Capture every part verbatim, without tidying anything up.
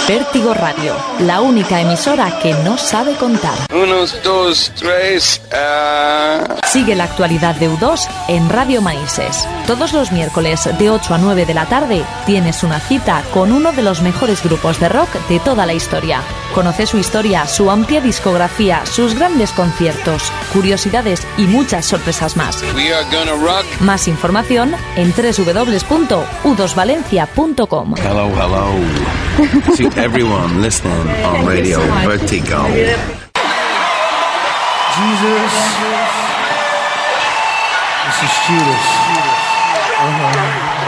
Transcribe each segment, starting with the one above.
Vértigo Radio, la única emisora que no sabe contar. Unos, dos, tres... Uh... Sigue la actualidad de U dos en Radio Manises. Todos los miércoles de ocho a nueve de la tarde tienes una cita con uno de los mejores grupos de rock de toda la historia. Conoce su historia, su amplia discografía, sus grandes conciertos, curiosidades y muchas sorpresas más. We are gonna rock. Más información en doble u doble u doble u punto u dos valencia punto com. Hello, hello. To everyone listening on Radio Vertigo. Jesus, this is Judas. Uh-huh.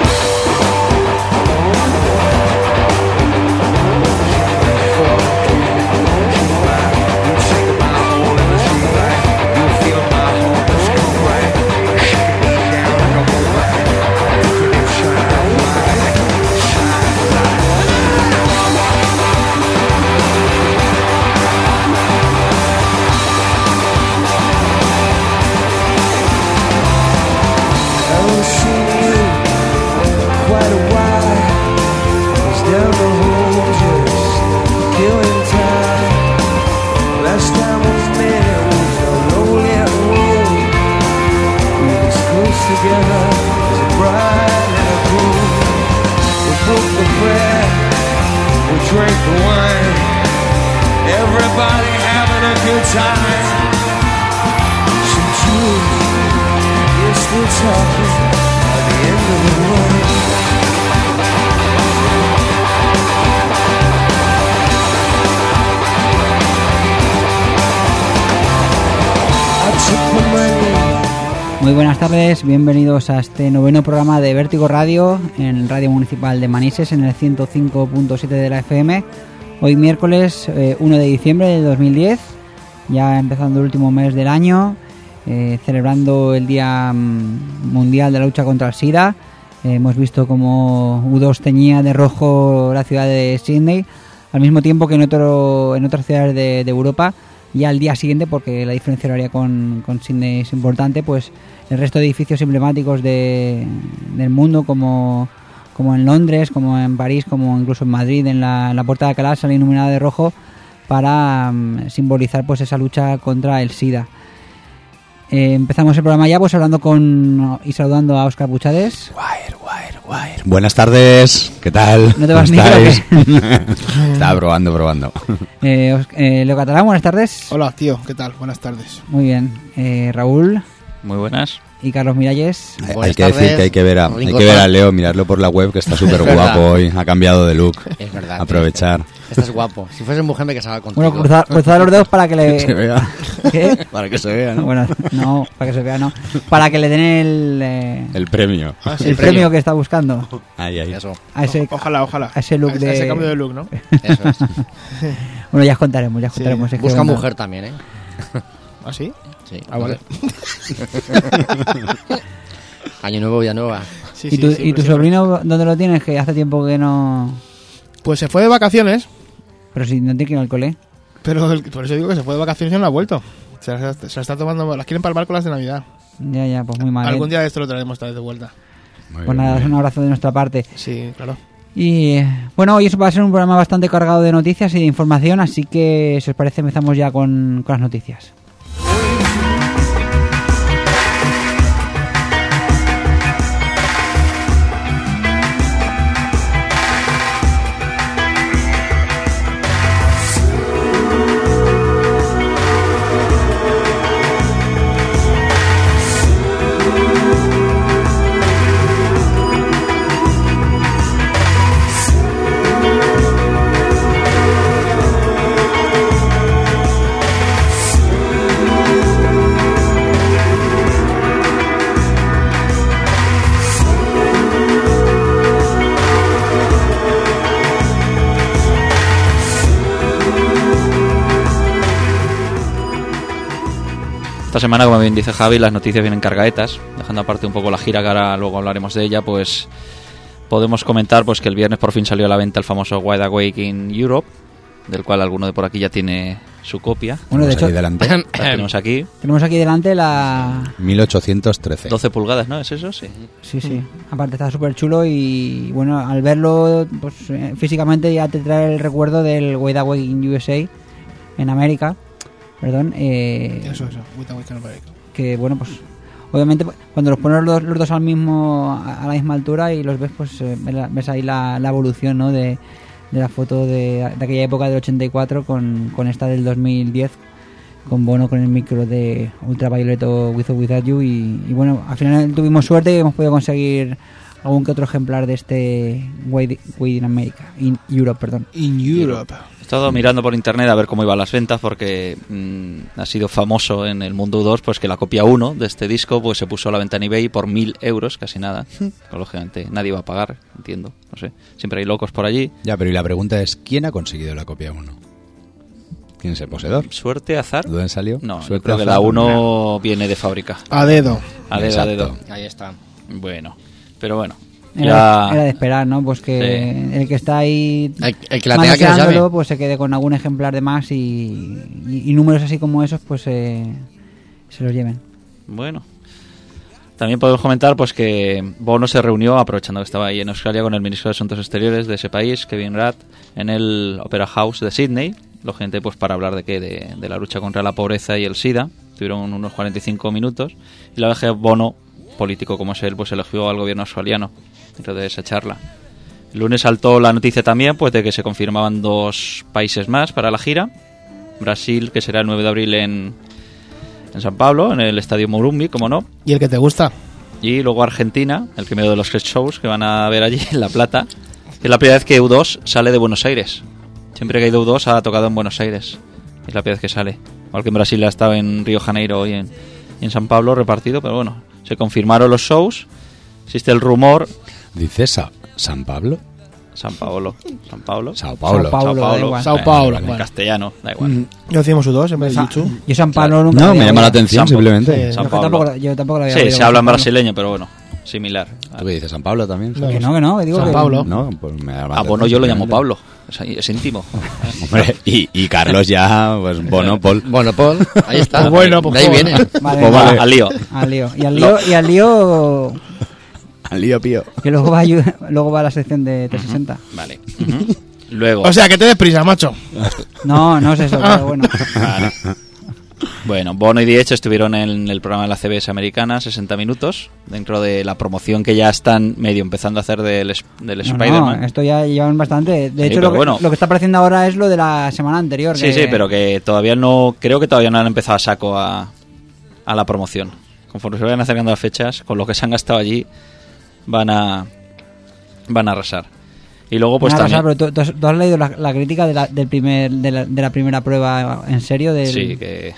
Muy buenas tardes, bienvenidos a este noveno programa de Vértigo Radio en Radio Municipal de Manises en el ciento cinco punto siete de la F M. Hoy miércoles eh, uno de diciembre de dos mil diez, ya empezando el último mes del año, eh, celebrando el Día Mundial de la Lucha contra el SIDA. Eh, hemos visto como U dos teñía de rojo la ciudad de Sydney, al mismo tiempo que en, otro, en otras ciudades de, de Europa. Y al día siguiente, porque la diferencia horaria con, con Sydney es importante, pues el resto de edificios emblemáticos de, del mundo, como, como en Londres, como en París, como incluso en Madrid, en la, en la Puerta de Alcalá, sale iluminada de rojo para um, simbolizar pues esa lucha contra el SIDA. Eh, empezamos el programa ya pues hablando con y saludando a Óscar Buchades. Wire, wire, wire. Buenas tardes, ¿qué tal? ¿No te vas ¿Cómo ni estáis? Estaba probando, probando. Eh, eh, Leo Catalán, buenas tardes. Hola, tío, ¿qué tal? Buenas tardes. Muy bien. Eh, Raúl. Muy buenas. Y Carlos Miralles. Hay, hay que decir que hay que ver a, hay que ver a Leo, mirarlo por la web, que está súper guapo hoy, ha cambiado de look. Es verdad. Aprovechar. Estás guapo. Si fuese mujer me casaba contigo. Bueno, cruzad, cruzad los dedos para que le... se vea. ¿Qué? Para que se vea, ¿no? Bueno, no, para que se vea, no. Para que le den el... Eh, el premio. Ah, sí, el, el premio. premio que está buscando. Ahí, ahí. Eso. A ese, ojalá, ojalá. A ese look a, de... A ese cambio de look, ¿no? Eso es. Bueno, ya os contaremos, ya os contaremos. Sí. Busca mujer también, ¿eh? ¿Ah, sí? Sí. Ah, vale. Año nuevo, vida nueva. Sí, ¿Y tu, sí, ¿y tu sobrino dónde lo tienes? Que hace tiempo que no... Pues se fue de vacaciones. Pero si no tiene que ir al cole. Pero el, por eso digo que se fue de vacaciones y no ha vuelto. Se las, se las está tomando... Las quieren palmar con las de Navidad. Ya, ya, pues muy mal. Algún ¿eh? día de esto lo traeremos otra vez de vuelta. Muy pues bien, nada, es un abrazo de nuestra parte. Sí, claro. Y bueno, hoy va a ser un programa bastante cargado de noticias y de información, así que si os parece empezamos ya con, con las noticias. Esta semana, como bien dice Javi, las noticias vienen cargaetas. Dejando aparte un poco la gira, que ahora luego hablaremos de ella, pues podemos comentar pues que el viernes por fin salió a la venta el famoso Wide Awake in Europe, del cual alguno de por aquí ya tiene su copia. Bueno, de hecho, delante. La tenemos aquí. Tenemos aquí delante la... mil ochocientos trece. doce pulgadas, ¿no? ¿Es eso? Sí. Sí, sí. Aparte está súper chulo y, bueno, al verlo pues eh, físicamente ya te trae el recuerdo del Wade Away in U S A, en América. Perdón. Eh, Eso, eso. Wade Away in América. Que, bueno, pues... Obviamente, cuando los pones los dos, los dos al mismo, a la misma altura y los ves, pues eh, ves ahí la, la evolución, ¿no? De, de la foto de, de aquella época del ochenta y cuatro con, con esta del dos mil diez, con Bono con el micro de Ultraviolet o With or Without You. Y, y bueno, al final tuvimos suerte y hemos podido conseguir algún que otro ejemplar de este Wade in America, in Europe, perdón. In Europe. He estado mirando por internet a ver cómo iban las ventas porque mmm, ha sido famoso en el mundo U dos pues que la copia uno de este disco pues se puso a la venta en eBay por mil euros, casi nada. Lógicamente nadie va a pagar, entiendo, no sé. Siempre hay locos por allí. Ya, pero y la pregunta es, ¿quién ha conseguido la copia uno? ¿Quién es el poseedor? ¿Suerte, azar? ¿De dónde salió? No, yo ¿Suerte, creo que azar? la uno viene de fábrica. A dedo. A dedo, Exacto. a dedo. Ahí está. Bueno, pero bueno. Era, Ya... era de esperar, ¿no? Pues que Sí. el que está ahí El, el que la tenga que lo manoseándolo, llame. pues se quede con algún ejemplar de más y, y, y números así como esos pues eh, se los lleven. Bueno. También podemos comentar pues que Bono se reunió, aprovechando que estaba ahí en Australia, con el ministro de Asuntos Exteriores de ese país, Kevin Rudd, en el Opera House de Sydney. Lógicamente pues para hablar de qué, de, de la lucha contra la pobreza y el SIDA. Tuvieron unos cuarenta y cinco minutos y la verdad es que Bono, político como es él, pues elogió al gobierno australiano dentro de esa charla. El lunes saltó la noticia también pues de que se confirmaban dos países más para la gira. Brasil, que será el nueve de abril en, en San Pablo, en el Estadio Morumbi, como no. ¿Y el que te gusta? Y luego Argentina, el primero de los tres shows que van a ver allí en La Plata. Es la primera vez que U dos sale de Buenos Aires. Siempre que ha ido U dos ha tocado en Buenos Aires. Es la primera vez que sale. Igual que en Brasil ha estado en Río Janeiro y en, y en San Pablo repartido, pero bueno, se confirmaron los shows. Existe el rumor... ¿Dice Sa- San Pablo? San Paolo. San Paulo. Sao Paulo. Sao Paulo, da igual. Sao Bueno, Paulo, En bueno. castellano, da igual. Mm, Yo decimos U dos en vez de Sa- YouTube. Yo San Pablo nunca No, lo me había llama la oído. atención San- simplemente. sí. San Yo Pablo. tampoco, yo tampoco lo había Sí, oído, se San habla en Pablo. brasileño, pero bueno, similar. ¿Tú qué dices? ¿San Pablo también? No. Que no, que no, que digo San que- Pablo. No, pues me da A Bono yo lo llamo Pablo. Es, es íntimo. Hombre, y, y Carlos ya, pues Bono, Paul. Bueno, Paul, ahí está. Pues bueno, pues de ahí Paul. viene. Vale, Pues vale. vale. Al lío. Al lío. Y al lío, y al lío Al lío pío. que luego va, a ayu- luego va a la sección de trescientos sesenta. Vale. Ujú. Luego. O sea, que te des prisa, macho. No, no es eso, pero bueno. Vale. Bueno, Bono y The Edge estuvieron en el programa de la C B S americana, sesenta minutos, dentro de la promoción que ya están medio empezando a hacer del, es- del No, Spider-Man. no, esto ya llevan bastante. De Sí, hecho, pero lo que, bueno. lo que está apareciendo ahora es lo de la semana anterior. Sí, que- sí, pero que todavía no, creo que todavía no han empezado a saco a, a la promoción. Conforme se vayan acercando las fechas, con lo que se han gastado allí, van a, van a arrasar. Y luego pues Nada, también... o sea, pero tú, tú has, tú has leído la, la crítica de la, del primer, de, la, de la primera prueba en serio. Del, Sí, que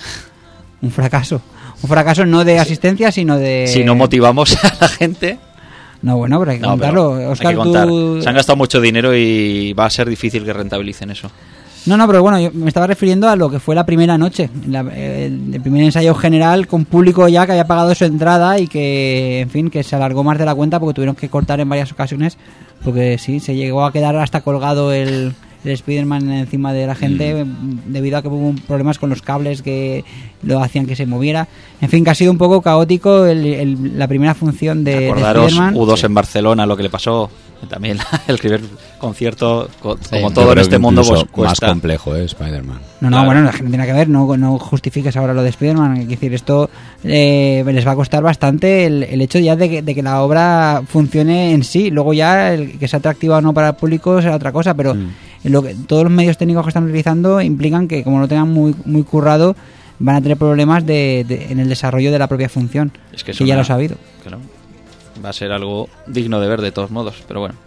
Un fracaso. Un fracaso no de asistencia, sino de... si no motivamos a la gente... No, bueno, pero hay que No, pero contarlo. hay Oscar, que contar. tú... Se han gastado mucho dinero y va a ser difícil que rentabilicen eso. No, no, pero bueno, yo me estaba refiriendo a lo que fue la primera noche, la- el, el primer ensayo general con público ya que había pagado su entrada y que, en fin, que se alargó más de la cuenta porque tuvieron que cortar en varias ocasiones, porque sí, se llegó a quedar hasta colgado el, el Spider-Man encima de la gente debido a que hubo problemas con los cables que lo hacían que se moviera. En fin, que ha sido un poco caótico el- el- la primera función de, de Acordaros Spider-Man. U dos en Barcelona, lo que le pasó. También el primer concierto, co- como Yo todo en creo este que mundo, pues incluso más cuesta. complejo, ¿eh? Spider-Man. No, no, Claro. bueno, la gente tiene que ver, no, no justifiques ahora lo de Spider-Man. Es decir, esto eh, les va a costar bastante el, el hecho ya de que, de que la obra funcione en sí. Luego ya el que sea atractiva o no para el público será otra cosa, pero Mm. lo que, todos los medios técnicos que están utilizando implican que como lo tengan muy, muy currado, van a tener problemas de, de- en el desarrollo de la propia función. Es que que ya suena- lo he sabido. que no. Va a ser algo digno de ver de todos modos, pero bueno.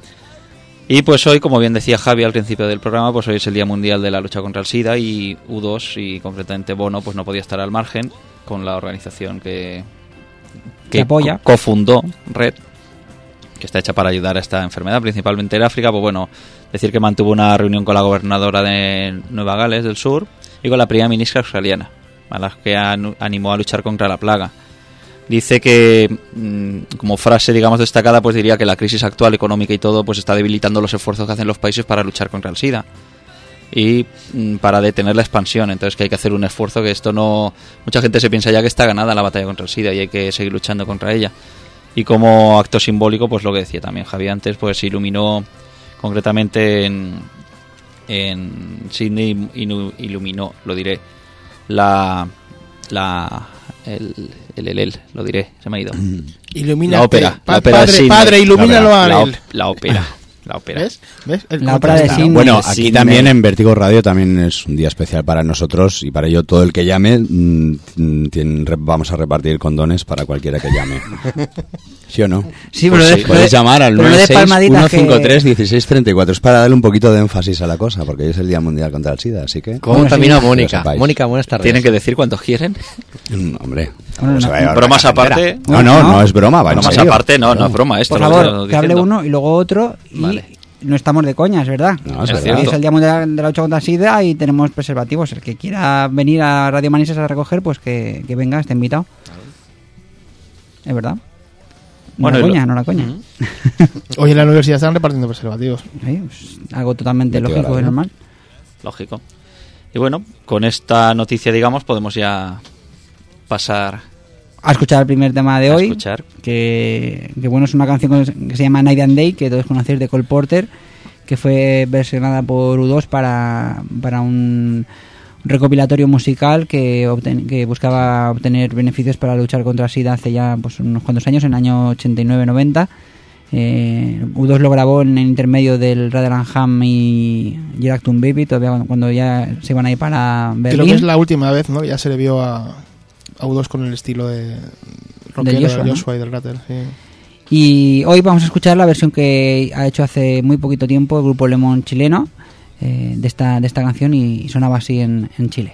Y pues hoy, como bien decía Javi al principio del programa, pues hoy es el Día Mundial de la Lucha contra el SIDA y U dos y concretamente Bono pues no podía estar al margen con la organización que, Que apoya. co- cofundó Red, que está hecha para ayudar a esta enfermedad, principalmente en África. Pues bueno, decir que mantuvo una reunión con la gobernadora de Nueva Gales del Sur y con la primera ministra australiana, a las que anu- animó a luchar contra la plaga. Dice que, mm, como frase, digamos, destacada, pues diría que la crisis actual económica y todo, pues está debilitando los esfuerzos que hacen los países para luchar contra el SIDA. y mm, para detener la expansión. Entonces que hay que hacer un esfuerzo, que esto no... Mucha gente se piensa ya que está ganada la batalla contra el SIDA y hay que seguir luchando contra ella. Y como acto simbólico, pues lo que decía también Javi antes, pues iluminó concretamente en, en Sydney, iluminó, lo diré, la... la el, el, el, el, lo diré, se me ha ido. Ilumina la ópera, pa- la ópera padre, de Sydney. padre, ilumínalo a la, él. la ópera. La ópera. ¿Ves? ¿Ves? El La ópera de contraste. Sydney. Bueno, Sydney. aquí también en Vértigo Radio también es un día especial para nosotros y para ello todo el que llame mmm, tiene, vamos a repartir condones para cualquiera que llame. ¿Sí o no? Sí, Pues pero sí, de- podéis de- llamar al pero de nueve seis palmaditas uno cinco tres que- uno seis tres cuatro. Es para darle un poquito de énfasis a la cosa, porque hoy es el Día Mundial contra el SIDA, así que... ¿Cómo Bueno, también sí, a que Mónica? lo sepáis. Mónica, buenas tardes. Tienen que decir cuántos quieren. Mm, hombre, Bueno, tampoco se no, va a llevar bromas una cajera aparte. entera. No, no, no, No, es broma, va en Bromas serio. aparte, no, no es broma esto. Por lo favor, estoy que hable diciendo. uno y luego otro y Vale. no estamos de coña, es verdad. No, es Es verdad. cierto. Es el Día Mundial de la Lucha contra el SIDA y tenemos preservativos. El que quiera venir a Radio Manises a recoger, pues que, que venga, esté invitado. Es verdad. No Bueno, la y lo- coña, no la coña. Ujú. Hoy en la universidad están repartiendo preservativos. Sí, pues, algo totalmente Vete lógico ahora, y ¿no? normal. Lógico. Y bueno, con esta noticia, digamos, podemos ya pasar A escuchar el primer tema de a hoy. escuchar. Que, que bueno, es una canción que se llama Night and Day, que todos conocéis, de Cole Porter, que fue versionada por U dos para, para un recopilatorio musical que, obten- que buscaba obtener beneficios para luchar contra el SIDA hace ya pues, unos cuantos años, en el año ochenta y nueve noventa. Eh, U dos lo grabó en el intermedio del Rotherham y Geractum Baby, todavía cuando, cuando ya se iban a ir para Creo que Berlín. es la última vez, ¿no? Ya se le vio a, a U dos con el estilo de rockero de Joshua, Joshua, ¿no? y del Ratter. Sí. Y hoy vamos a escuchar la versión que ha hecho hace muy poquito tiempo el grupo Lemon chileno eh, de esta de esta canción, y sonaba así en, en Chile.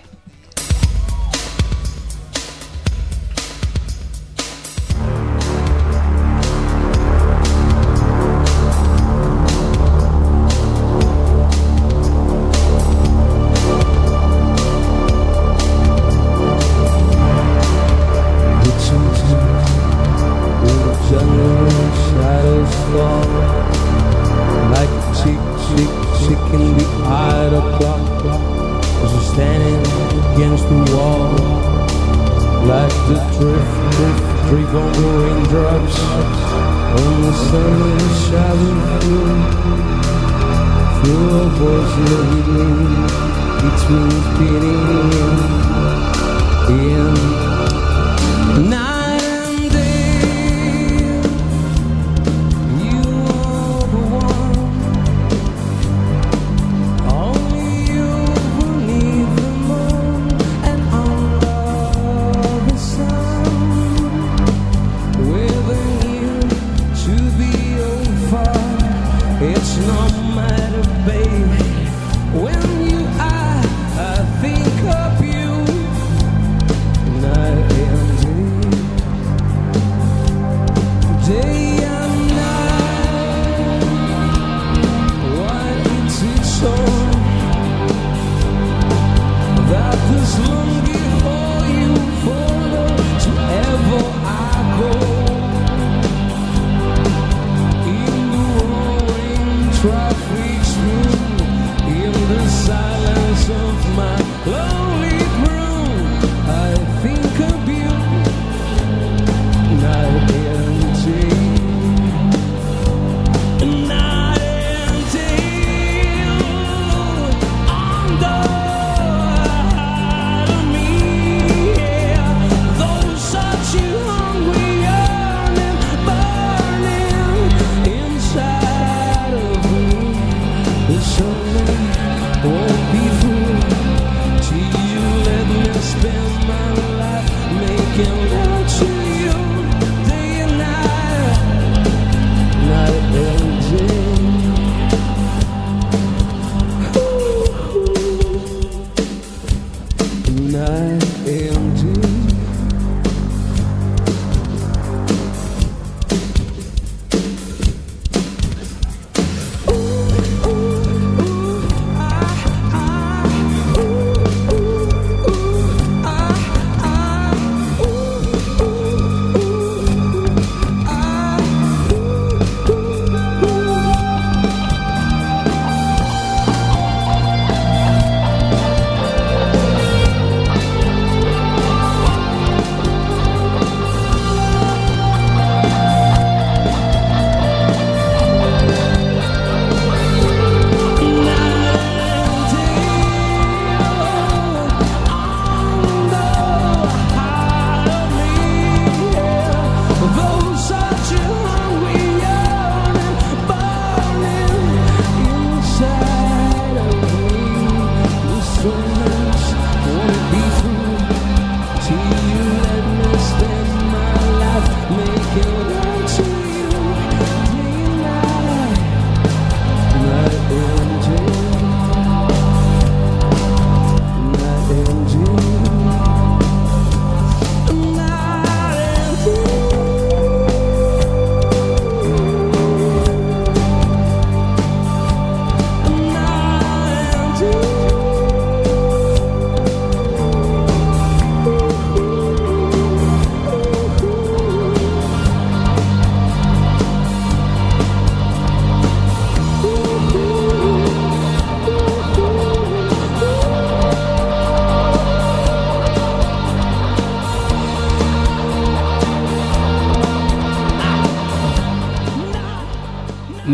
Like a cheap, cheap chicken behind a clock, as we're standing against the wall. Like the drift, drift, drip on the raindrops, when the sun is shining through, through a voice leading between spinning in night. It's no matter, baby, when you I, I think of you, night and day, day and night. Why is it so that this longing for you follows wherever I go? Traffic smooth in the silence of my lonely room. I think of you night and day, night and day. Under of me, yeah. Those such you hungry, yearning, burning inside. The sun won't be full till you let me spend my life making love to you day and night, night and day, night and day.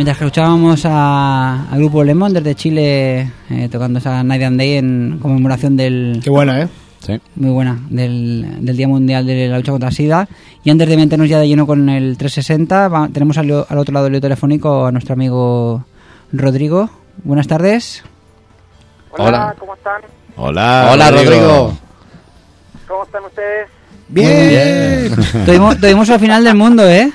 mientras que escuchábamos a- al grupo Lemon desde Chile eh, tocando esa Night and Day en conmemoración del... Qué buena, ¿eh? Sí. Muy buena, del, del Día Mundial de la Lucha contra la SIDA. Y antes de meternos ya de lleno con el trescientos sesenta, va- tenemos al, al otro lado del telefónico a nuestro amigo Rodrigo. Buenas tardes. Hola, Hola. ¿cómo están? Hola, Hola, Rodrigo. ¿Cómo están ustedes? Bien. Tuvimos, tuvimos al final del mundo, ¿eh?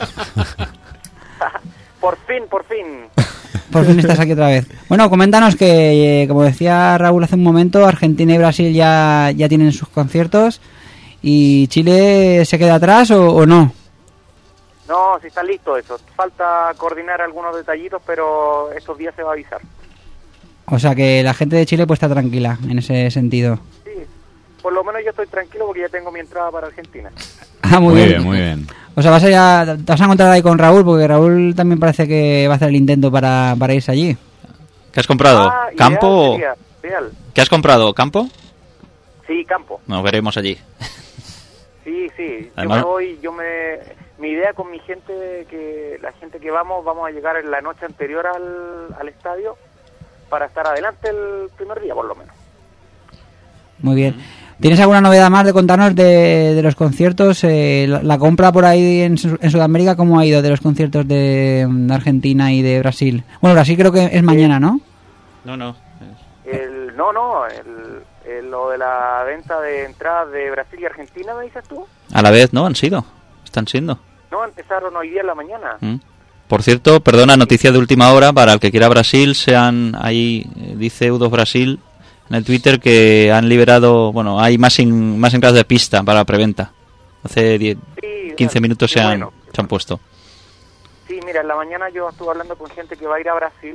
Por fin, por fin. Por fin estás aquí otra vez. Bueno, coméntanos que, eh, como decía Raúl hace un momento, Argentina y Brasil ya, ya tienen sus conciertos. ¿Y Chile se queda atrás o, o no? No, sí está listo eso. Falta coordinar algunos detallitos, pero estos días se va a avisar. O sea que la gente de Chile pues está tranquila en ese sentido. Sí, por lo menos yo estoy tranquilo porque ya tengo mi entrada para Argentina. Ah, muy, Muy bien. bien, muy bien. O sea, vas a, ir a- te vas a encontrar ahí con Raúl, porque Raúl también parece que va a hacer el intento para, para irse allí. ¿Qué has comprado? Ah, ¿Campo? ideal sería, ideal. ¿Qué has comprado? ¿Campo? Sí, campo. Nos veremos allí. Sí, sí. Además- Yo me voy, yo me... Mi idea con mi gente, que la gente que vamos, vamos a llegar en la noche anterior al, al estadio para estar adelante el primer día, por lo menos. Muy bien. ¿Tienes alguna novedad más de contarnos de, de los conciertos? Eh, la, la compra por ahí en, Su- en Sudamérica, ¿cómo ha ido de los conciertos de, de Argentina y de Brasil? Bueno, Brasil creo que es mañana, ¿no? No, no. El, no, no, el, el- lo de la venta de entradas de Brasil y Argentina, ¿me dices tú? A la vez, ¿no? Han sido. Están siendo. No, empezaron hoy día en la mañana. Mm. Por cierto, perdona, noticia de última hora, para el que quiera Brasil, sean ahí, eh, dice Eudos Brasil en el Twitter que han liberado, bueno, hay más, in- más entradas de pista para la preventa. Hace diez, Sí, quince minutos qué se han, bueno. se han puesto. Sí, mira, en la mañana yo estuve hablando con gente que va a ir a Brasil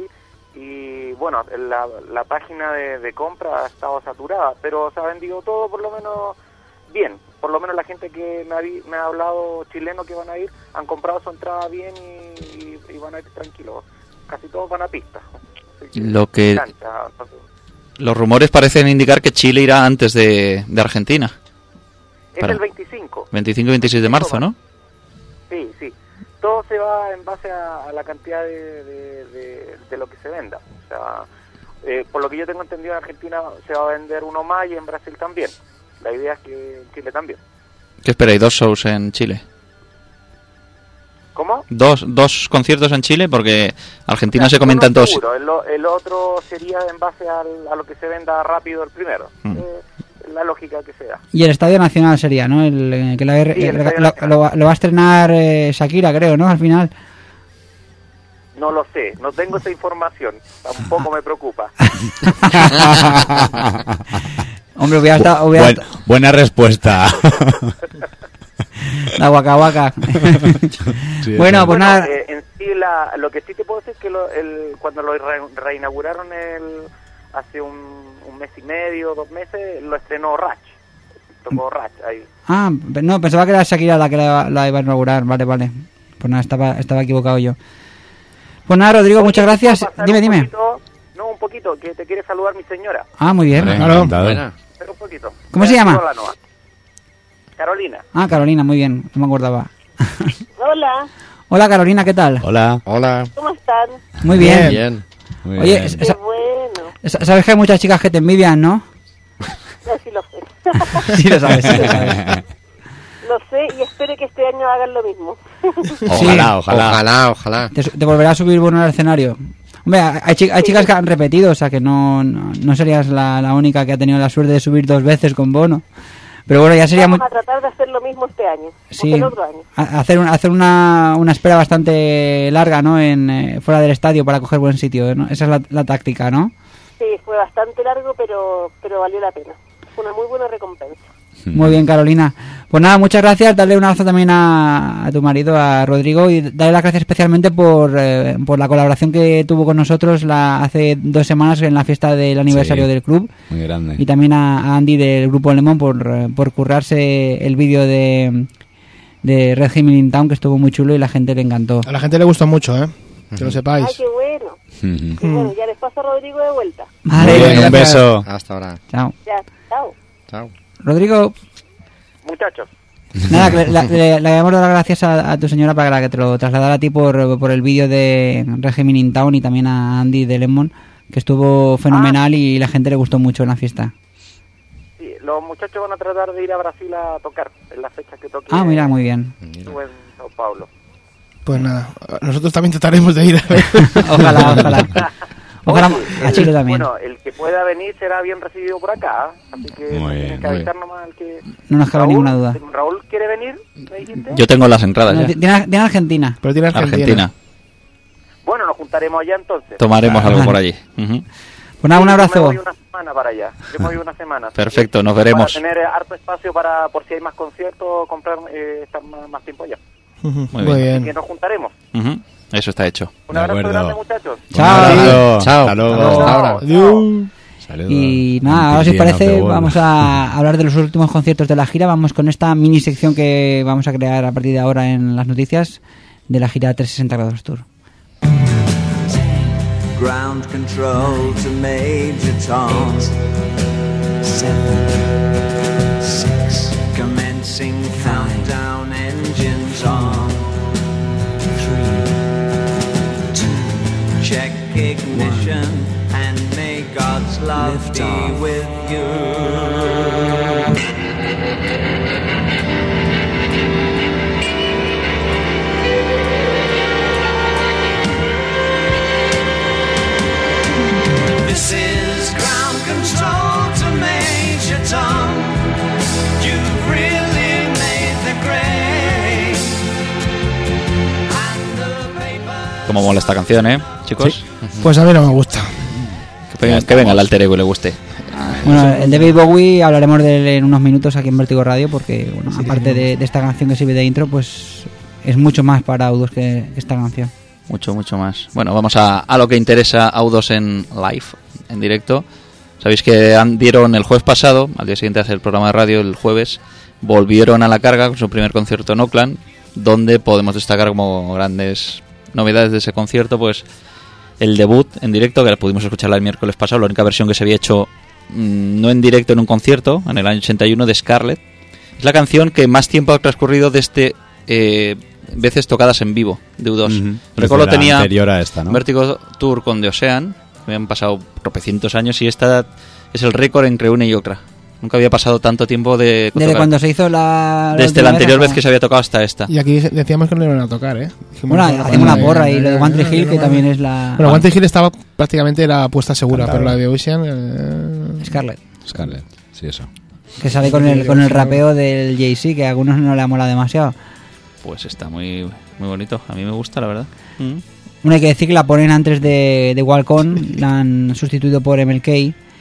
y, bueno, la, la página de, de compra ha estado saturada, pero se ha vendido todo por lo menos bien. Por lo menos la gente que me ha, vi- me ha hablado chileno que van a ir han comprado su entrada bien y, y- y van a ir tranquilos. Casi todos van a pista. Así que, Lo que- cancha, entonces, Los rumores parecen indicar que Chile irá antes de, de Argentina. es Para- el veinticinco. veinticinco y veintiséis de marzo, ¿no? Sí, sí. Todo se va en base a, a la cantidad de, de, de- de lo que se venda. O sea, eh, por lo que yo tengo entendido, en Argentina se va a vender uno más y en Brasil también. La idea es que en Chile también. ¿Qué esperáis? ¿Dos shows en Chile? ¿Cómo? ¿Dos, dos conciertos en Chile? Porque Argentina O sea, se comentan uno todos. seguro, el, o- el otro sería en base al, a lo que se venda rápido el primero. Mm. Eh, la lógica que sea. Y el Estadio Nacional sería, ¿no? El, eh, que la, Sí, el lo, Estadio lo- Nacional. lo va- lo va a estrenar eh, Shakira, creo, ¿no? Al final. No lo sé, no tengo esa información. Tampoco me preocupa. Hombre, hubiera estado... Hubiera Buen- buena respuesta. La Waka Waka. Sí, Bueno, eso. pues nada. eh, en sí, la, lo que sí te puedo decir es que lo- el, cuando lo re- reinauguraron el, hace un, un mes y medio, dos meses, lo estrenó Ratch. Tocó Ratch ahí. Ah, pe- no, pensaba que era Shakira la que la, la iba a inaugurar. Vale, vale. Pues nada, estaba, estaba equivocado yo. Pues nada, Rodrigo, muchas gracias. ¿Puedo pasar Dime, un dime. poquito? No, un poquito, que te quiere saludar mi señora. Ah, muy bien. Vale, Claro. encantado. Buena. Pero un poquito. ¿Cómo se llama? Hola, Noa. Carolina. Ah, Carolina, muy bien. No me acordaba. Hola, Hola, Carolina, ¿qué tal? Hola. Hola. ¿cómo están? Muy bien. Bien. Muy Oye, bien. es- Qué Sa- bueno. sa- sabes que hay muchas chicas que te envidian, ¿no? No, sí lo sé. Sí, lo sabes, sí, lo sabes. Lo sé y espero que este año hagan lo mismo. Ojalá, ojalá. Ojalá, ojalá. Te, te volverá a subir bueno al escenario. Hombre, hay, chi- hay chicas que han repetido, o sea que no, no, no serías la, la única que ha tenido la suerte de subir dos veces con Bono. Pero bueno, ya sería muy... Vamos a tratar de hacer lo mismo este año, Sí, o el otro año. a- hacer, un- hacer una, una espera bastante larga, ¿no? En, eh, fuera del estadio para coger buen sitio, ¿no? Esa es la, la táctica, ¿no? Sí, fue bastante largo, pero pero valió la pena. Fue una muy buena recompensa. Muy bien, Carolina. Pues nada, muchas gracias. Darle un abrazo también a, a tu marido, a Rodrigo, y darle las gracias especialmente por, eh, por la colaboración que tuvo con nosotros la, hace dos semanas en la fiesta del aniversario Sí. del club. Muy grande. Y también a, a Andy del Grupo Lemon por, eh, por currarse el vídeo de, de Red Hymn in Town, que estuvo muy chulo y la gente le encantó. A la gente le gustó mucho, ¿eh? Que lo sepáis. Ay, qué bueno. Ujú. Y bueno, ya les paso a Rodrigo de vuelta. Vale, Muy bien, un gracias. beso. Hasta ahora. Chao. Ya, chao. Chao. Rodrigo, Muchachos, Nada, que le, le, le, le habíamos dado las gracias a, a tu señora para que te lo trasladara a ti por, por el vídeo de Regimen in Town y también a Andy de Lemon, que estuvo fenomenal ah. y la gente le gustó mucho en la fiesta. Sí, los muchachos van a tratar de ir a Brasil a tocar en las fechas que toquen. Ah, mira, muy bien. Estuve en Sao Paulo. Pues nada, nosotros también trataremos de ir a ver. Ojalá, ojalá. Ojalá a Chile también. Bueno, el que pueda venir será bien recibido por acá, así que muy tienen bien, que avisar nomás al que... No nos cabe Raúl, ninguna duda. ¿Raúl quiere venir? ¿Me dijiste? Yo tengo las entradas no, ya. Tiene, tiene Argentina. Pero tiene Argentina. Argentina. Bueno, nos juntaremos allá entonces. Tomaremos ah, algo vale. por allí. Uh-huh. Pues nada, un abrazo. Yo me voy una semana para allá. Yo me voy una semana. Perfecto, nos veremos. Para tener harto espacio para, por si hay más conciertos, comprar, eh, estar más, más tiempo allá. Uh-huh. Muy bien. bien. Así que nos juntaremos. Uh-huh. Eso está hecho. Un abrazo grande, muchachos. Chao. Chao. Hasta luego. Hasta ahora. Adiós. Saludos. Y nada, ahora si os parece vamos a hablar de los últimos conciertos de la gira. Vamos con esta mini sección que vamos a crear a partir de ahora en las noticias de la gira trescientos sesenta grados Tour. Ground control to Major Tom. Seven, six, commencing countdown, engines on. Three, two, check ignition, one, and may God's love be off. With you. This is ground control to Major Tom. You've really made the grade. And the paper... Cómo mola esta canción, ¿eh, chicos? Sí. Pues a mí no me gusta. Que venga, que venga el alter ego y le guste. Bueno, el de David Bowie hablaremos de él en unos minutos aquí en Vértigo Radio porque, bueno, sí, aparte de, de esta canción que sirve de intro, pues es mucho más para U dos que, que esta canción. Mucho, mucho más. Bueno, vamos a, a lo que interesa a U dos en live, en directo. Sabéis que han, dieron el jueves pasado, al día siguiente de hacer el programa de radio, el jueves, volvieron a la carga con su primer concierto en Oakland, donde podemos destacar como grandes novedades de ese concierto, pues el debut en directo, que pudimos escucharla el miércoles pasado, la única versión que se había hecho mmm, no en directo en un concierto, en el año ochenta y uno, de Scarlett. Es la canción que más tiempo ha transcurrido desde... Eh, veces tocadas en vivo de U dos. Uh-huh. Recuerdo tenía anterior a esta, ¿no? Vertigo Tour con The Ocean, habían pasado tropecientos años y esta es el récord entre una y otra. Nunca había pasado tanto tiempo de desde tocar. Cuando se hizo la, la desde la anterior vez, vez que se había tocado hasta esta. Y aquí decíamos que no le iban a tocar, ¿eh? Dijimos bueno, hacemos una porra y lo de One Tree Hill, que también es la... Bueno, One Tree Hill estaba prácticamente era puesta segura, Cantado. Pero la de Ocean... Eh... Scarlett. Scarlett, sí, eso. Que sale con el, con el rapeo del Jay-Z, que a algunos no le ha molado demasiado. Pues está muy muy bonito, a mí me gusta, la verdad. Mm. Bueno, hay que decir que la ponen antes de, de Walk On, la han sustituido por M L K.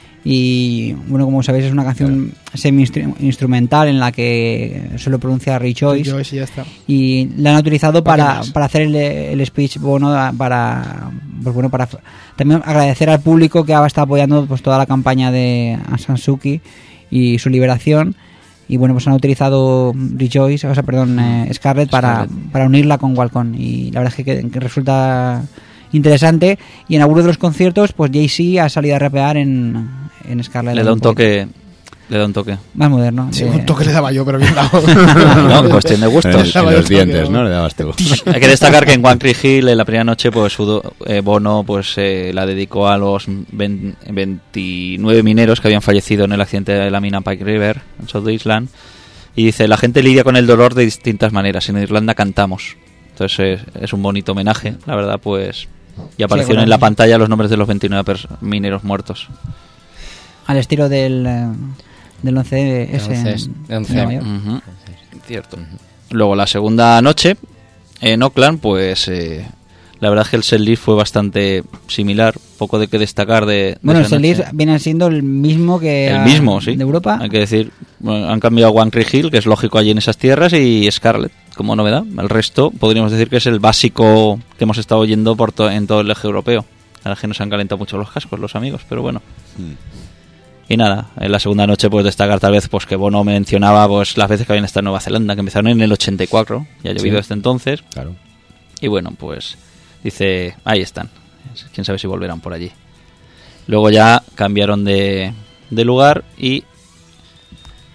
Y bueno, como sabéis, es una canción claro. semi-instrumental en la que solo pronuncia Rejoice. Rejoice y ya está. Y la han utilizado para, para hacer el, el speech bono para, pues bueno, para también agradecer al público que ha estado apoyando pues toda la campaña de Aung San Suu Kyi y su liberación. Y bueno, pues han utilizado Rejoice, o sea, perdón, eh, Scarlett para, para unirla con Walk On. Y la verdad es que, que resulta interesante. Y en algunos de los conciertos, pues Jay-Z ha salido a rapear en, en Scarlett. Le da un toque, le da un toque. Más moderno. Sí, de... un toque le daba yo, pero bien dado. No, cuestión de gustos. En, en los dientes, ¿no? Le dabas tú. Hay que destacar que en One Tree Hill, en la primera noche, pues eh, Bono pues eh, la dedicó a los veintinueve mineros que habían fallecido en el accidente de la mina Pike River, en South Island. Y dice, la gente lidia con el dolor de distintas maneras. En Irlanda cantamos. Entonces eh, es un bonito homenaje, la verdad, pues... Y aparecieron sí, en la pantalla los nombres de los veintinueve mineros muertos. Al estilo del, del once ese once de mayo. Uh-huh. Cierto. Uh-huh. Luego la segunda noche en Oakland, pues eh, la verdad es que el setlist fue bastante similar, poco de que destacar de, de bueno, el setlist viene siendo el mismo que el mismo, sí. de Europa. Hay que decir, bueno, han cambiado One Tree Hill, que es lógico allí en esas tierras, y Scarlett como novedad. El resto podríamos decir que es el básico que hemos estado oyendo por to- en todo el eje europeo. Ahora que nos han calentado mucho los cascos los amigos, pero bueno. Mm. Y nada, en la segunda noche pues destacar tal vez pues que Bono mencionaba pues las veces que habían estado en Nueva Zelanda, que empezaron en el ochenta y cuatro, ya ha llovido sí. desde entonces. Claro. Y bueno, pues dice, ahí están. Quién sabe si volverán por allí. Luego ya cambiaron de, de lugar y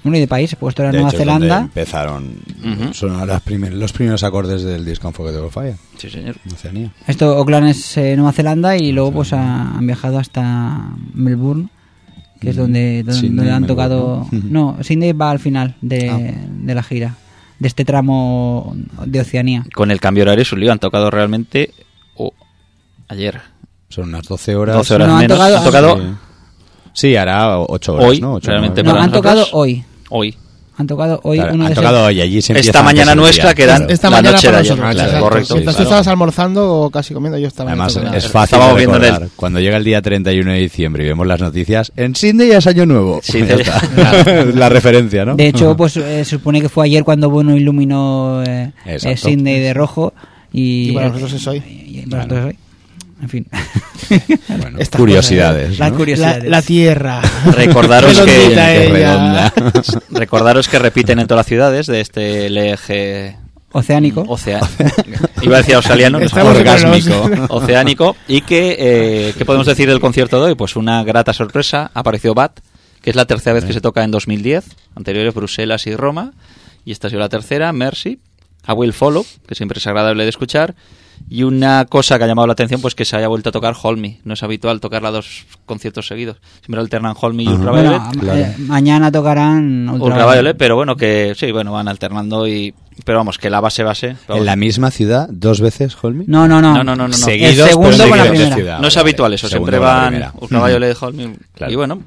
Bueno, y de país, puesto era De Nueva hecho, es donde Zelanda. empezaron, Ujú. son las primer- los primeros acordes del disco Unforgettable of Fire. Sí, señor. Oceanía. Esto, Auckland es eh, Nueva Zelanda y luego pues ha- han viajado hasta Melbourne, que es donde, donde, Sydney, donde han Melbourne, tocado... ¿no? No, Sydney va al final de, Ah. de la gira, de este tramo de Oceanía. Con el cambio horario es un lío. Han tocado realmente oh, ayer. Son unas doce horas. doce horas No, han menos. tocado- Han tocado Sí. Sí, hará ocho horas, hoy, ¿no? Ocho, realmente nueve. No, para han nosotros, tocado hoy. Hoy. Han tocado hoy Claro, uno han de tocado esos- hoy, allí se empieza Esta antes mañana el día. nuestra que dan Esta la mañana noche de para ayer. nosotros. Claro, exacto. correcto. Mientras tú Claro. estabas almorzando o casi comiendo, yo estaba Además, en el es celular. fácil Estábamos de viendo en el- recordar. Cuando llega el día treinta y uno de diciembre y vemos las noticias, en Sydney ya es año nuevo. Sí, Ya te- está. La referencia, ¿no? De hecho, pues eh, se supone que fue ayer cuando Bono iluminó eh, Exacto. eh, Sydney de rojo. Y, Y para nosotros es hoy. Y, y para nosotros es hoy. En fin. Bueno, Estas curiosidades. Las ¿no? curiosidades. La, la tierra. Recordaros Redondita que, Qué ella. redonda. recordaros que repiten en todas las ciudades de este L E G Oceánico. Ocea- Iba a decir australiano, no sé. Estamos Orgásmico. Oceánico. Y que, eh, ¿qué podemos decir del concierto de hoy? Pues una grata sorpresa. Apareció Bat, que es la tercera vez que se toca en dos mil diez. Anteriores Bruselas y Roma. Y esta ha sido la tercera. Mercy. A Will Follow, que siempre es agradable de escuchar. Y una cosa que ha llamado la atención, pues que se haya vuelto a tocar Hold Me. No es habitual tocarla dos conciertos seguidos. Siempre alternan Hold Me y Ajá. Ultraviolet. Bueno, Claro. eh, mañana tocarán Ultraviolet, pero bueno, que sí, bueno, van alternando y... Pero vamos, que la base base... En la misma ciudad, dos veces, Holmy. No, no, no. No, no, no, no, no. Seguidos, El segundo pero con la diferentes primera. ciudades. No es Vale, habitual eso, segundo siempre con la van primera. Ultraviolet, Hold Me. Claro. Y bueno,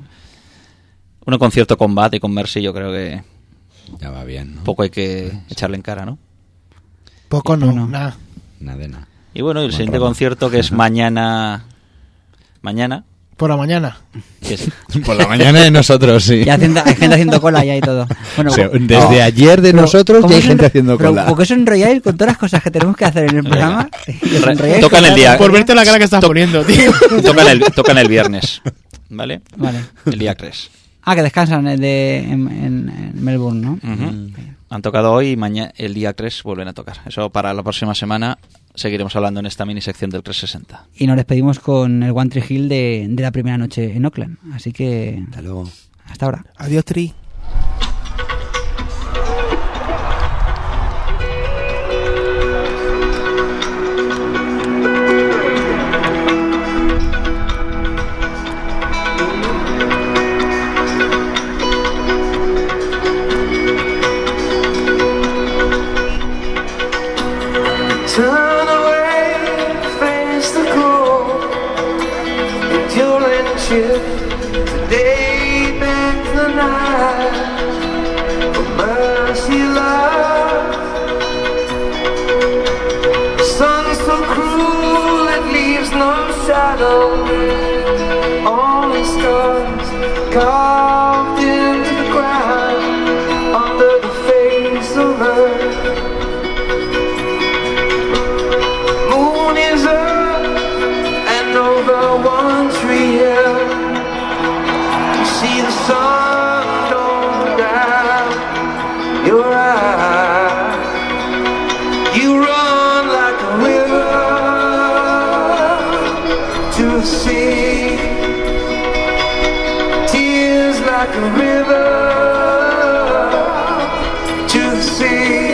un concierto con Bat y con Mercy yo creo que Ya va bien, ¿no? poco hay que echarle en cara, ¿no? Poco no, No. nada. Nada de nada. Y bueno, el Buen siguiente rollo. concierto que es mañana... Mañana, Por la mañana. que es... Por la mañana de nosotros, sí. Ya haciendo- hay gente haciendo cola ya y todo. Bueno, O sea, ¿cómo- desde no. ayer de Pero, nosotros ¿cómo ya hay os gente enro- haciendo pero cola. ¿por qué os enrolláis con todas las cosas que tenemos que hacer en el programa? Y os Re- enrolláis tocan con el todas día- las- Por verte la cara que estás poniendo, tío. tocan, el, tocan el viernes, ¿vale? Vale. El día tres. Ah, que descansan eh, de, en, en- en Melbourne, ¿no? Ujú. Han tocado hoy y mañana el día tres vuelven a tocar. Eso para la próxima semana seguiremos hablando en esta mini sección del trescientos sesenta. Y nos despedimos con el One Tree Hill de, de la primera noche en Auckland. Así que Hasta luego. hasta ahora. Adiós, Tri. Turn away, face the cold, enduring chill. Today back the night for mercy, love. The sun so cruel it leaves no shadow, only stars carved into the ground under the face of earth. Moon is up and over One Tree Hill. You see the sun going down your eyes. You run like a river to the sea. Tears like a river to the sea.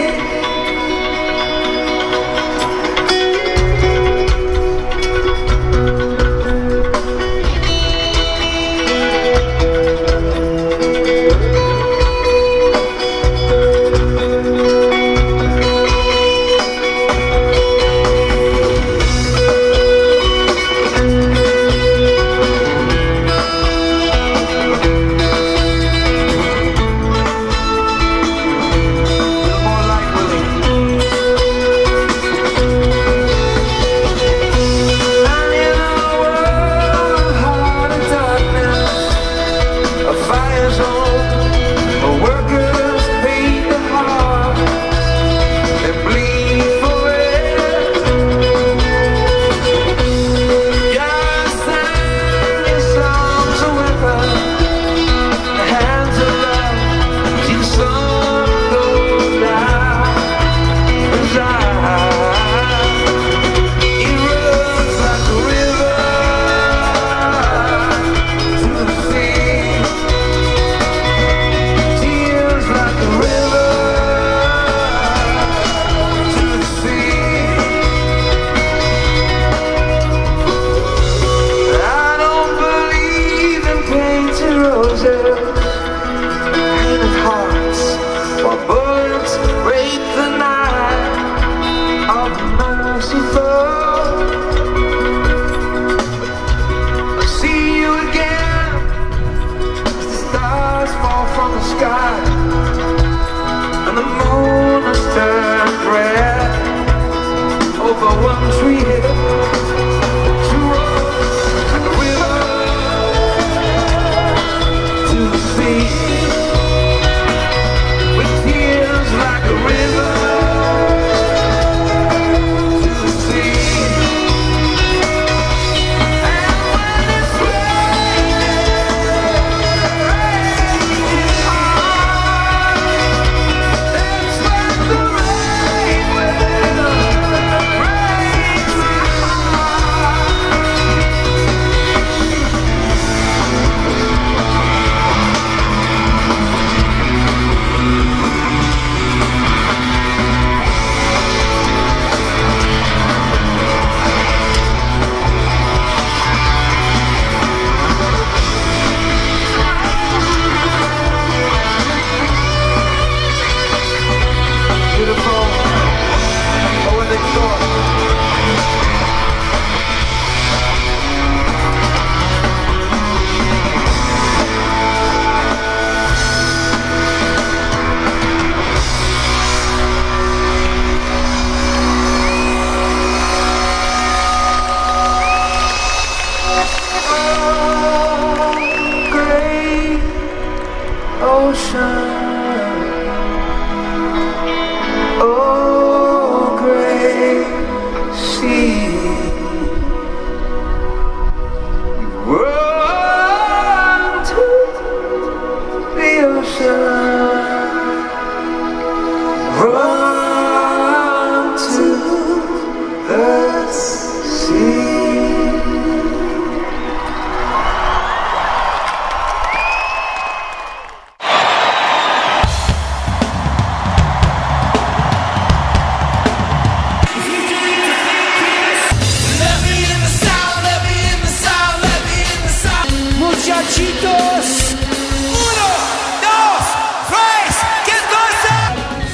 muchachitos. Uno, dos, tres, ¿qué pasa?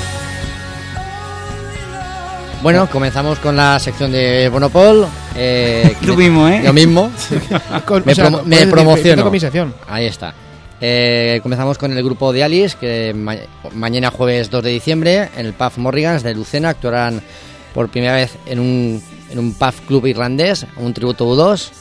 Bueno, comenzamos con la sección de Bonopol. Eh, Tú mismo, ¿eh? Yo mismo. Con- me o sea, promo- puedes me decir, promociono. empiezo con mi sección. Ahí está. Eh, comenzamos con el grupo de Alice, que ma- mañana jueves dos de diciembre en el pub Morrigans de Lucena actuarán por primera vez en un, en un pub club irlandés, un tributo U dos.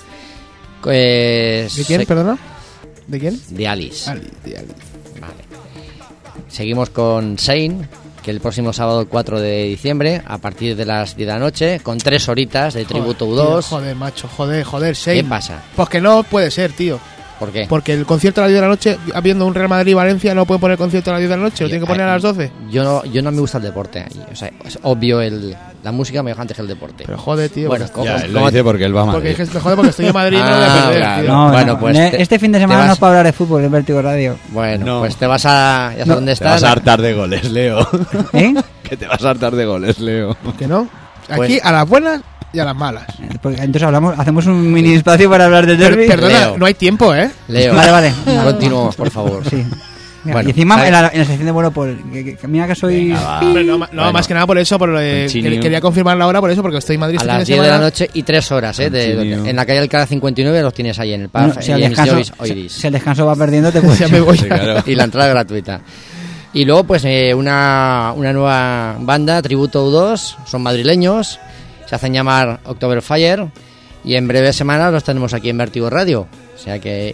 Eh, ¿De quién, se- perdona? ¿De quién? De Alice. Ali, de Ali. Vale. Seguimos con Shane, que el próximo sábado cuatro de diciembre, a partir de las diez de la noche, con tres horitas de tributo U Joder, dos. tío, Joder, macho, joder, joder, Shane. ¿Qué pasa? Pues que no puede ser, tío. ¿Por qué? Porque el concierto a las diez de la noche, habiendo un Real Madrid-Valencia, no puede poner concierto a las diez de la noche, lo tiene que poner a las doce. Yo no, yo no me gusta el deporte. O sea, es obvio, el, la música me deja antes que el deporte. Pero joder, tío. Bueno, pues- ¿cómo- Ya, él cómo- lo dice porque él va a Porque Madrid. es que, joder, porque estoy en Madrid y no lo voy a Ah, perder, claro. tío. No, Bueno, no, pues ne- te- este fin de te semana vas- no es para hablar de fútbol en Vértigo Radio. Bueno, No. pues te vas a... Ya sé No. dónde Te vas estás. a hartar de goles, Leo. ¿Eh? Que te vas a hartar de goles, Leo. ¿Que no? Aquí Pues- a las buenas y a las malas. Porque entonces hablamos, hacemos un mini espacio para hablar del Per- derbi. perdona, Leo. no hay tiempo, ¿eh? Leo. Vale, vale. Continuamos, por favor. Sí. Mira, Bueno, y encima ¿sabes? en la, en la sección de Bonopol, que, que- que mira que soy... Venga, va. Hombre, no, ma- no, Bueno. más que nada por eso, por lo de, Conchinio. que- quería confirmar la hora por eso, porque estoy en Madrid A este las fin diez de de la semana. noche y tres horas, ¿eh? De, Continúo. en la calle Alcalá cincuenta y nueve los tienes ahí en el pub. Bueno, si, el y en descanso, Misiones si, Oiris. si el descanso va perdiendo, te puedes... Ya me voy. Sí, claro. Y la entrada es gratuita. Y luego, pues, eh, una, una nueva banda, Tributo U dos, son madrileños, se hacen llamar October Fire, y en breves semanas los tenemos aquí en Vértigo Radio. O sea que,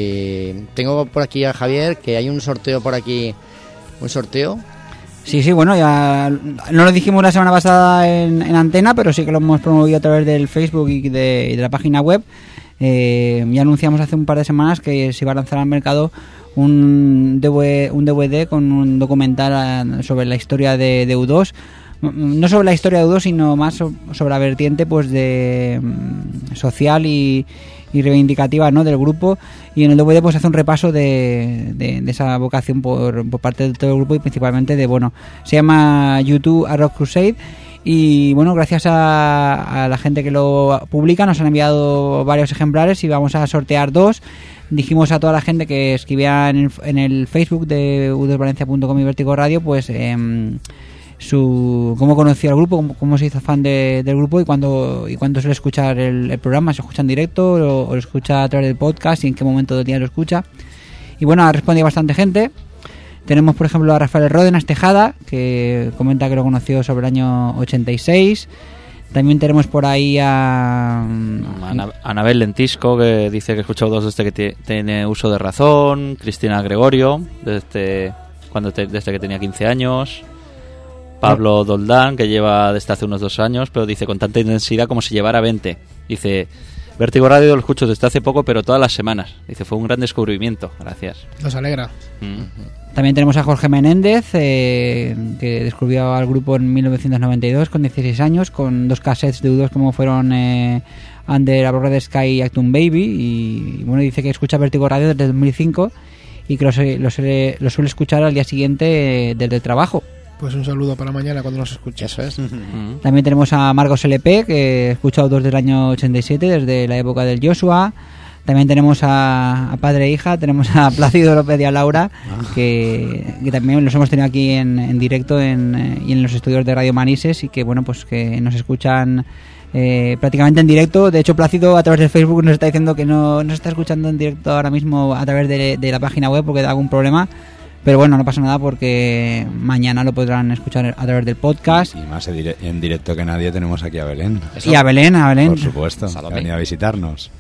y tengo por aquí a Javier, que hay un sorteo por aquí, un sorteo. Sí, sí, bueno, ya no lo dijimos la semana pasada en, en antena, pero sí que lo hemos promovido a través del Facebook y de, y de la página web. Eh, ya anunciamos hace un par de semanas que se iba a lanzar al mercado un D V D, un D V D con un documental eh, sobre la historia de, de U dos. No sobre la historia de U dos, sino más so- sobre la vertiente pues de mm, social y, y reivindicativa, ¿no?, del grupo. Y en el D V D pues hace un repaso de, de, de esa vocación por, por parte de todo el grupo y principalmente de, bueno, se llama YouTube A Rock Crusade. Y bueno, gracias a, a la gente que lo publica nos han enviado varios ejemplares y vamos a sortear dos. Dijimos a toda la gente que escribía en el, en el Facebook de u dos valencia punto com y Vértigo Radio pues em, su cómo conoció al grupo, cómo, cómo se hizo fan de, del grupo y cuándo y cuándo suele escuchar el, el programa, se escucha en directo o, o lo escucha a través del podcast y en qué momento del día lo escucha. Y bueno, ha respondido bastante gente. Tenemos, por ejemplo, a Rafael Ródenas Tejada, que comenta que lo conoció sobre el año ochenta y seis. También tenemos por ahí a... Ana- Anabel Lentisco, que dice que ha escuchado dos desde que tie- tiene uso de razón. Cristina Gregorio, desde, cuando te- desde que tenía quince años. Pablo Doldán, que lleva desde hace unos dos años, pero dice con tanta intensidad como si llevara veinte. Dice, Vértigo Radio lo escucho desde hace poco, pero todas las semanas. Dice, fue un gran descubrimiento. Gracias. Nos alegra. Mm. También tenemos a Jorge Menéndez, eh, que descubrió al grupo en mil novecientos noventa y dos con dieciséis años, con dos cassettes de U dos como fueron eh, Under a Red Sky y Actum Baby. Y, y bueno, dice que escucha Vértigo Radio desde dos mil cinco y que lo, suele- lo, suele, lo suele escuchar al día siguiente eh, desde el trabajo. Pues un saludo para mañana cuando nos escuches. Eso es. Mm. También tenemos a Marcos L P, que escucha dos del año ochenta y siete, desde la época del Joshua. También tenemos a, a Padre e Hija, tenemos a Plácido López y a Laura, que, que también los hemos tenido aquí en, en directo en, eh, y en los estudios de Radio Manises y que, bueno, pues que nos escuchan eh, prácticamente en directo. De hecho, Plácido a través del Facebook nos está diciendo que no nos está escuchando en directo ahora mismo a través de, de la página web porque da algún problema. Pero bueno, no pasa nada porque mañana lo podrán escuchar a través del podcast. Y más en dire- en directo que nadie tenemos aquí a Belén. Y a Belén, a Belén. Por supuesto, que ha venido a visitarnos.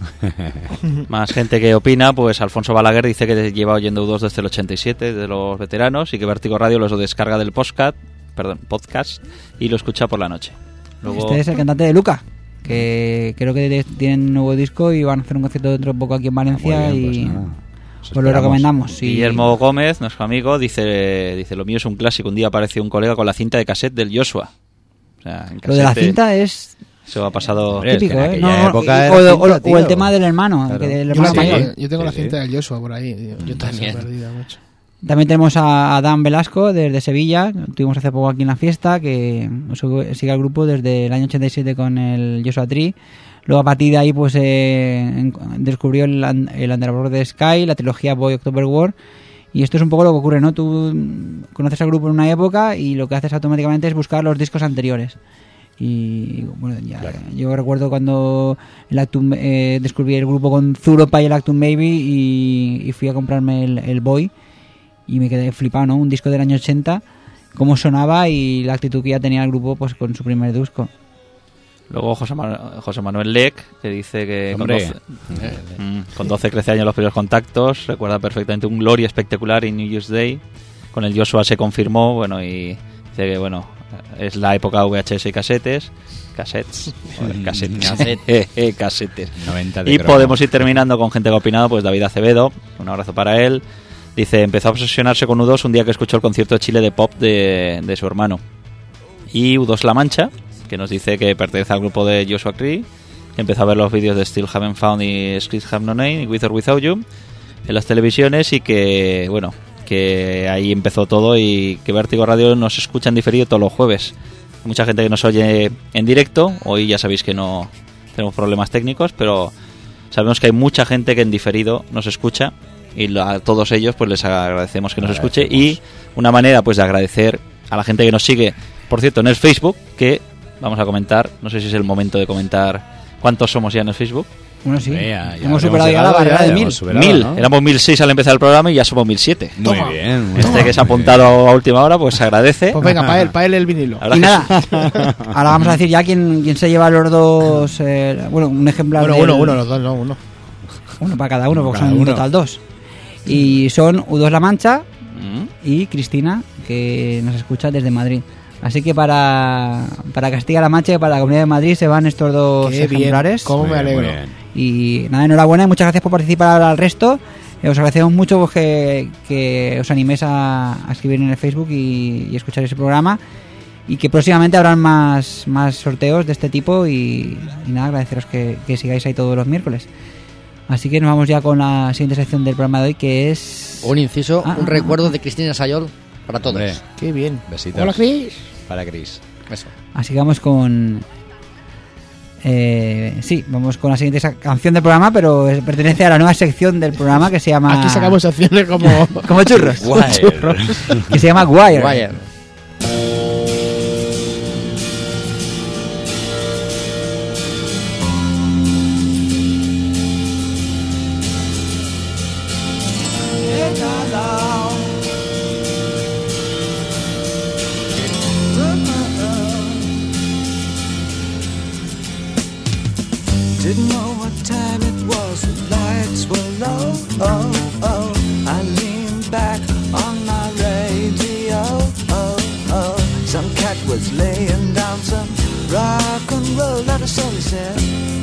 Más gente que opina, pues Alfonso Balaguer dice que lleva oyendo U dos desde el ochenta y siete, de los veteranos, y que Vértigo Radio los descarga del podcast, perdón, podcast y lo escucha por la noche. Luego, Este es el cantante de Luca, que creo que tienen un nuevo disco y van a hacer un concierto dentro de poco aquí en Valencia. Muy bien, pues y nada. os lo recomendamos. Sí. Guillermo Gómez, nuestro amigo, dice, dice lo mío es un clásico. Un día apareció un colega con la cinta de cassette del Joshua. O sea, en Lo de la casete, cinta es eso ha pasado. Hombre, es que típico, en ¿eh? aquella No, época y- era o, o- cinta, o el tío. tema del hermano, Claro. que del Yo, hermano la tengo, mayor. yo tengo Sí, la sí. cinta del Joshua por ahí. Tío. Yo también. Perdida, macho. También tenemos a Adán Velasco desde Sevilla, tuvimos hace poco aquí en la fiesta, que sigue al grupo desde el año ochenta y siete con el Joshua Tree. Luego a partir de ahí pues eh, en, descubrió el, el Underworld Sky, la trilogía Boy October War. Y esto es un poco lo que ocurre, ¿no? Tú conoces al grupo en una época y lo que haces automáticamente es buscar los discos anteriores. Y bueno, ya, claro. Yo recuerdo cuando el Actum, eh, descubrí el grupo con Zuropa y el Actum Baby y, y fui a comprarme el, el Boy y me quedé flipado, ¿no? Un disco del año ochenta, cómo sonaba y la actitud que ya tenía el grupo pues con su primer disco. Luego José, Manu- José Manuel Lec, que dice que con doce, eh, con doce, trece años los primeros contactos, recuerda perfectamente un Glory espectacular en New Year's Day, con el Joshua se confirmó, bueno, y dice que, bueno, es la época V H S y casetes, cassettes, joder, casetes, casetes, eh, casetes. noventa de Y cromo. podemos ir terminando con gente que ha opinado, pues David Acevedo, un abrazo para él, dice, empezó a obsesionarse con U dos un día que escuchó el concierto de Chile de pop de, de su hermano. Y U dos La Mancha, que nos dice que pertenece al grupo de Joshua Cree, que empezó a ver los vídeos de Still Haven't Found y Scripts Have No Name y With or Without You en las televisiones y que, bueno, que ahí empezó todo y que Vértigo Radio nos escucha en diferido todos los jueves. Hay mucha gente que nos oye en directo, hoy ya sabéis que no tenemos problemas técnicos, pero sabemos que hay mucha gente que en diferido nos escucha y a todos ellos pues les agradecemos que nos escuche y una manera pues de agradecer a la gente que nos sigue, por cierto, en el Facebook, que vamos a comentar, no sé si es el momento de comentar cuántos somos ya en el Facebook. Bueno, sí, Vea, ya hemos superado ya la barrera de mil. superado, Mil, ¿no? éramos mil seis al empezar el programa y ya somos mil siete. Muy bien. Muy Este bien, que se ha muy apuntado a última hora, pues se agradece. Pues venga, para él, para él el vinilo. Ahora Y que- nada, ahora vamos a decir ya quién, quién se lleva los dos, eh, bueno, un ejemplar Bueno, del- uno, uno, los dos, no, uno. uno para cada uno, porque Cada son en uno. total dos. Y son U dos La Mancha Mm. y Cristina, que nos escucha desde Madrid. Así que para, para Castilla-La Mancha y para la Comunidad de Madrid se van estos dos Qué bien, ejemplares. cómo me Muy bien, alegro. muy bien. Y nada, enhorabuena y muchas gracias por participar al resto. Eh, os agradecemos mucho pues, que, que os animéis a, a escribir en el Facebook y, y escuchar ese programa. Y que próximamente habrán más, más sorteos de este tipo. Y, y nada, agradeceros que, que sigáis ahí todos los miércoles. Así que nos vamos ya con la siguiente sección del programa de hoy, que es... Un inciso, Ah, un ah, recuerdo de Cristina Sayol para todos. Hombre, Qué bien. besitos. Hola, Cris. Para Cris. Eso. Así que vamos con... Eh, sí, vamos con la siguiente sa- canción del programa, pero es- pertenece a la nueva sección del programa que se llama... Aquí sacamos acciones como... Como churros. Wire. Que se llama Wire. Wire. Didn't know what time it was, the lights were low. Oh, oh. I leaned back on my radio. Oh, oh. Some cat was laying down some rock and roll, that is all he said.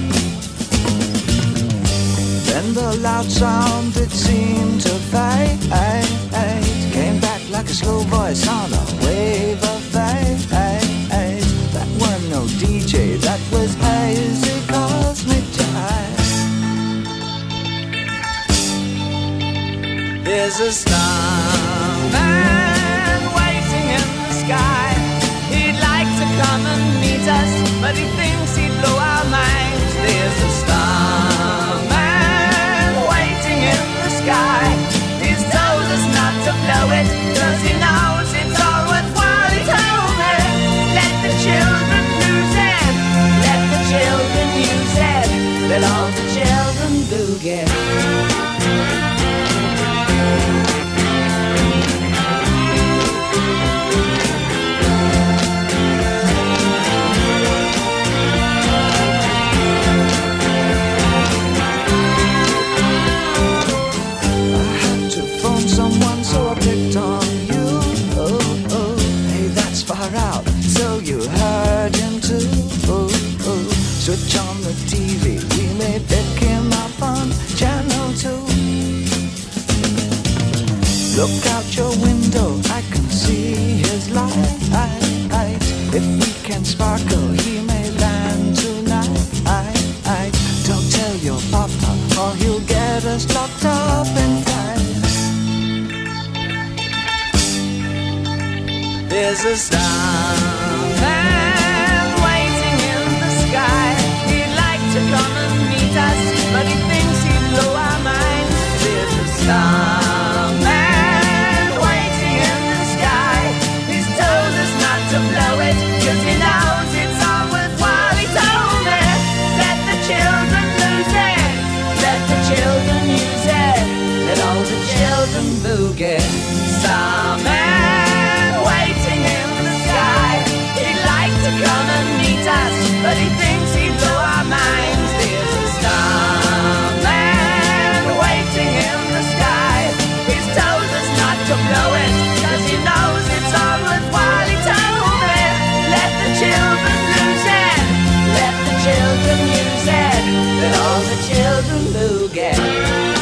Then the loud sound, it seemed to fade. Came back like a slow voice on a wave of fade. That weren't no D J, that was hazy cosmic jive. There's a starman waiting in the sky. He'd like to come and meet us, but he thinks he'd blow our minds. There's a starman waiting in the sky. He's told us not to blow it, cause he knows it's all worthwhile. He told me, let the children lose it, let the children use it, let all the children do get. To phone someone, so I picked on you. Oh, oh, hey, that's far out. So you heard him too. Oh, oh, switch on the T V. We may pick him up on channel two. Look out your window, I can see his light. If we can sparkle, he may land tonight. Don't tell your papa, or he'll get us locked up in time. There's a starman waiting in the sky. He'd like to starman waiting in the sky. He's told us not to blow it, cause he knows it's all worthwhile. He told me, let the children lose it, let the children use it, let all the children boogie. Starman waiting in the sky. He'd like to come and meet us, but he thinks he'd blow our minds. There's a starman waiting in the sky. He's told us not to blow it, cause he knows it's all worthwhile. He told me, let the children lose it, let the children use it, let all the children boogie.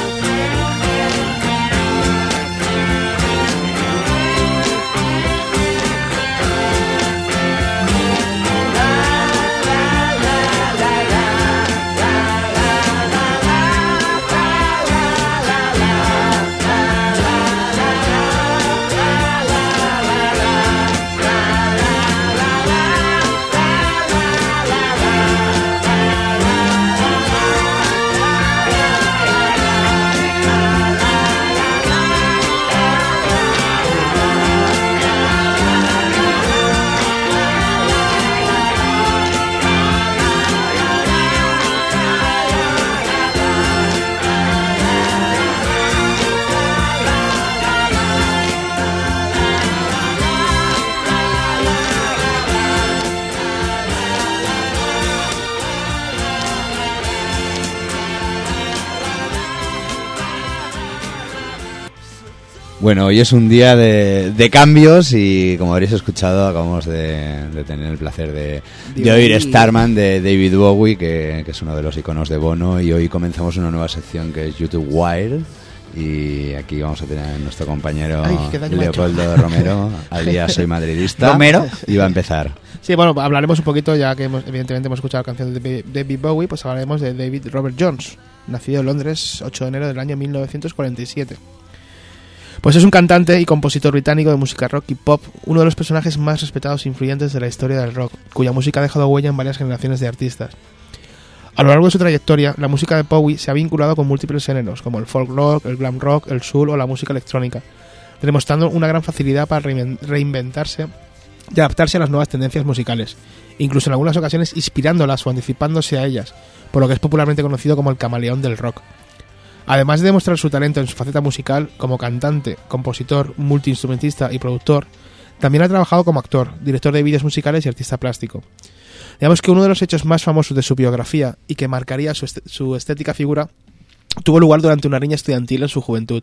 Bueno, hoy es un día de, de cambios y como habréis escuchado acabamos de, de tener el placer de, de oír Starman de David Bowie, que, que es uno de los iconos de Bono, y hoy comenzamos una nueva sección que es YouTube Wild y aquí vamos a tener a nuestro compañero Ay, Leopoldo macho. Romero, alias Soy Madridista. Romero. Y va a empezar. Sí, bueno, hablaremos un poquito, ya que hemos, evidentemente hemos escuchado la canción de David Bowie, pues hablaremos de David Robert Jones, nacido en Londres ocho de enero del año mil novecientos cuarenta y siete. Pues es un cantante y compositor británico de música rock y pop, uno de los personajes más respetados e influyentes de la historia del rock, cuya música ha dejado huella en varias generaciones de artistas. A lo largo de su trayectoria, la música de Bowie se ha vinculado con múltiples géneros, como el folk rock, el glam rock, el soul o la música electrónica, demostrando una gran facilidad para reinventarse y adaptarse a las nuevas tendencias musicales, incluso en algunas ocasiones inspirándolas o anticipándose a ellas, por lo que es popularmente conocido como el camaleón del rock. Además de demostrar su talento en su faceta musical, como cantante, compositor, multiinstrumentista y productor, también ha trabajado como actor, director de vídeos musicales y artista plástico. Digamos que uno de los hechos más famosos de su biografía y que marcaría su, est- su estética figura tuvo lugar durante una riña estudiantil en su juventud.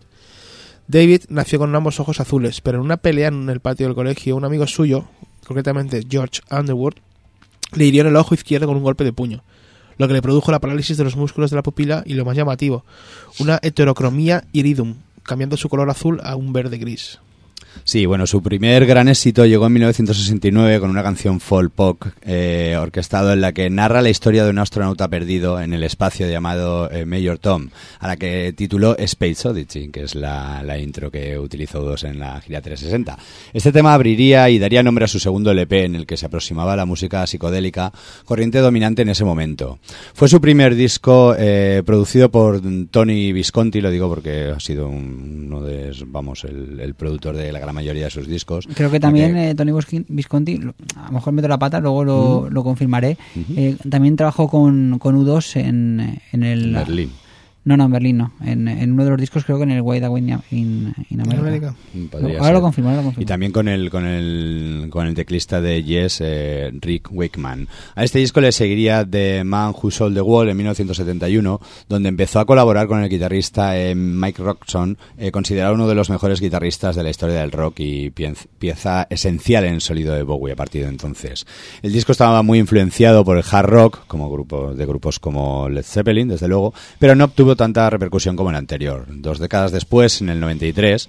David nació con ambos ojos azules, pero en una pelea en el patio del colegio, un amigo suyo, concretamente George Underwood, le hirió en el ojo izquierdo con un golpe de puño, lo que le produjo la parálisis de los músculos de la pupila y, lo más llamativo, una heterocromía iridum, cambiando su color azul a un verde gris. Sí, bueno, su primer gran éxito llegó en mil novecientos sesenta y nueve con una canción folk pop eh, orquestado en la que narra la historia de un astronauta perdido en el espacio llamado eh, Major Tom, a la que tituló Space Odyssey, que es la, la intro que utilizó U dos en la gira trescientos sesenta. Este tema abriría y daría nombre a su segundo L P, en el que se aproximaba a la música psicodélica, corriente dominante en ese momento. Fue su primer disco eh, producido por Tony Visconti, lo digo porque ha sido un, uno de, vamos, el, el productor de la gran mayoría de sus discos. Creo que también Porque... eh, Tony Visconti, a lo mejor meto la pata, luego lo, Uh-huh. lo confirmaré, Uh-huh. eh, también trabajó con, con U dos en, en el... En Berlín. No, no, en Berlín no. En, en uno de los discos, creo que en el Wide Awake in, in America. América. Podría Ahora ser. lo confirmo, ahora lo confirmo. Y también con el con el con el teclista de Yes, eh, Rick Wakeman. A este disco le seguiría The Man Who Sold the Wall en mil novecientos setenta y uno, donde empezó a colaborar con el guitarrista eh, Mike Roxon, eh, considerado uno de los mejores guitarristas de la historia del rock y pieza, pieza esencial en el sonido de Bowie a partir de entonces. El disco estaba muy influenciado por el hard rock, como grupo de grupos como Led Zeppelin, desde luego, pero no obtuvo tanta repercusión como el anterior. Dos décadas después, en el noventa y tres,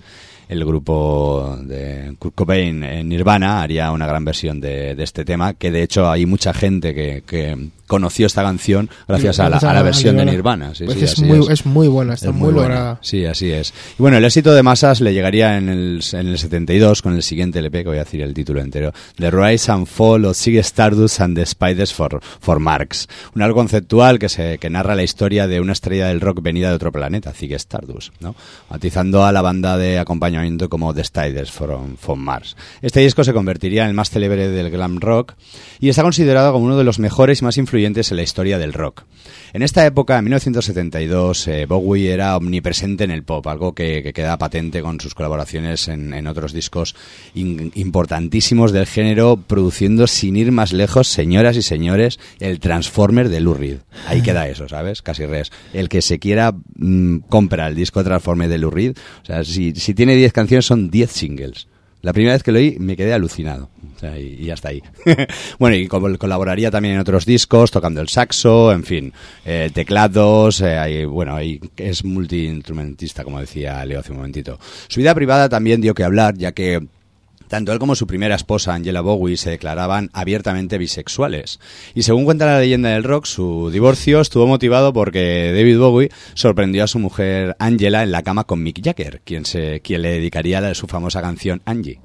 el grupo de Kurt Cobain en Nirvana haría una gran versión de, de este tema, que de hecho hay mucha gente que, que conoció esta canción gracias a la, a la versión de Nirvana. Sí, pues sí, es, así muy, es. es muy buena, está Es muy, muy buena. lograda. Sí, así es. Y bueno, el éxito de masas le llegaría en el, en el setenta y dos con el siguiente L P, que voy a decir el título entero, The Rise and Fall of Ziggy Stardust and the Spiders for, for Marx. Un algo conceptual que, se, que narra la historia de una estrella del rock venida de otro planeta, Ziggy Stardust, ¿no? Bautizando a la banda de acompañamiento como The Spiders for, for Mars. Este disco se convertiría en el más célebre del glam rock y está considerado como uno de los mejores y más influyentes en la historia del rock. En esta época, en mil novecientos setenta y dos, eh, Bowie era omnipresente en el pop, algo que, que queda patente con sus colaboraciones en, en otros discos in, importantísimos del género, produciendo sin ir más lejos, señoras y señores, el Transformer de Lou Reed. Ahí queda eso, ¿sabes? Casi res. El que se quiera mmm, compra el disco Transformer de Lou Reed, o sea, si, si tiene diez canciones son diez singles. La primera vez que lo oí me quedé alucinado. O sea, y, y hasta ahí. Bueno, y col- colaboraría también en otros discos, tocando el saxo, en fin, eh, teclados, eh, ahí, bueno, ahí es multiinstrumentista, como decía Leo hace un momentito. Su vida privada también dio que hablar, ya que tanto él como su primera esposa, Angela Bowie, se declaraban abiertamente bisexuales. Y según cuenta la leyenda del rock, su divorcio estuvo motivado porque David Bowie sorprendió a su mujer Angela en la cama con Mick Jagger, quien, se, quien le dedicaría la, su famosa canción Angie.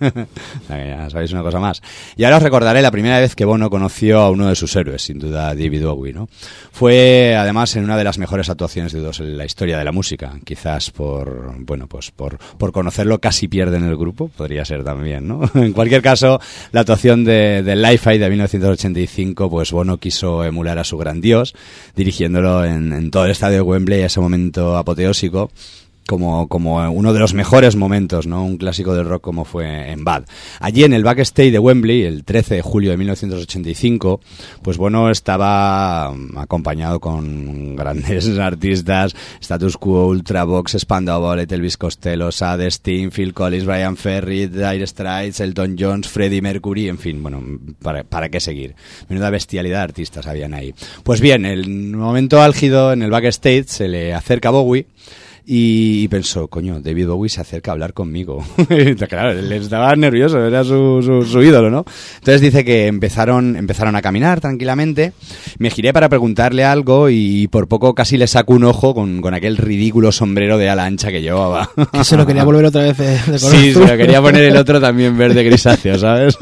Ya sabéis una cosa más. Y ahora os recordaré la primera vez que Bono conoció a uno de sus héroes, sin duda David Bowie, ¿no? Fue además en una de las mejores actuaciones de U dos en la historia de la música. Quizás por, bueno, pues por, por conocerlo casi pierden el grupo, podría ser también, ¿no? En cualquier caso, la actuación de, de Li-Fi de mil novecientos ochenta y cinco, pues Bono quiso emular a su gran dios, dirigiéndolo en, en todo el estadio de Wembley a ese momento apoteósico. Como, como uno de los mejores momentos, ¿no? Un clásico del rock como fue en Bad. Allí en el backstage de Wembley, el trece de julio de mil novecientos ochenta y cinco, pues bueno, estaba acompañado con grandes artistas, Status Quo, Ultravox, Spandau, Elvis Costello, Sad, Sting, Phil Collins, Brian Ferry, Dire Straits, Elton John, Freddie Mercury, en fin, bueno, para, para qué seguir. Menuda bestialidad de artistas habían ahí. Pues bien, el momento álgido en el backstage se le acerca a Bowie y pensó, coño, David Bowie se acerca a hablar conmigo. Claro, él estaba nervioso, era su, su, su ídolo, ¿no? Entonces dice que empezaron, empezaron a caminar tranquilamente, me giré para preguntarle algo y por poco casi le saco un ojo con, con aquel ridículo sombrero de ala ancha que llevaba. Que se lo quería volver otra vez de, de color Sí, azul. se lo quería poner el otro también verde grisáceo, ¿sabes?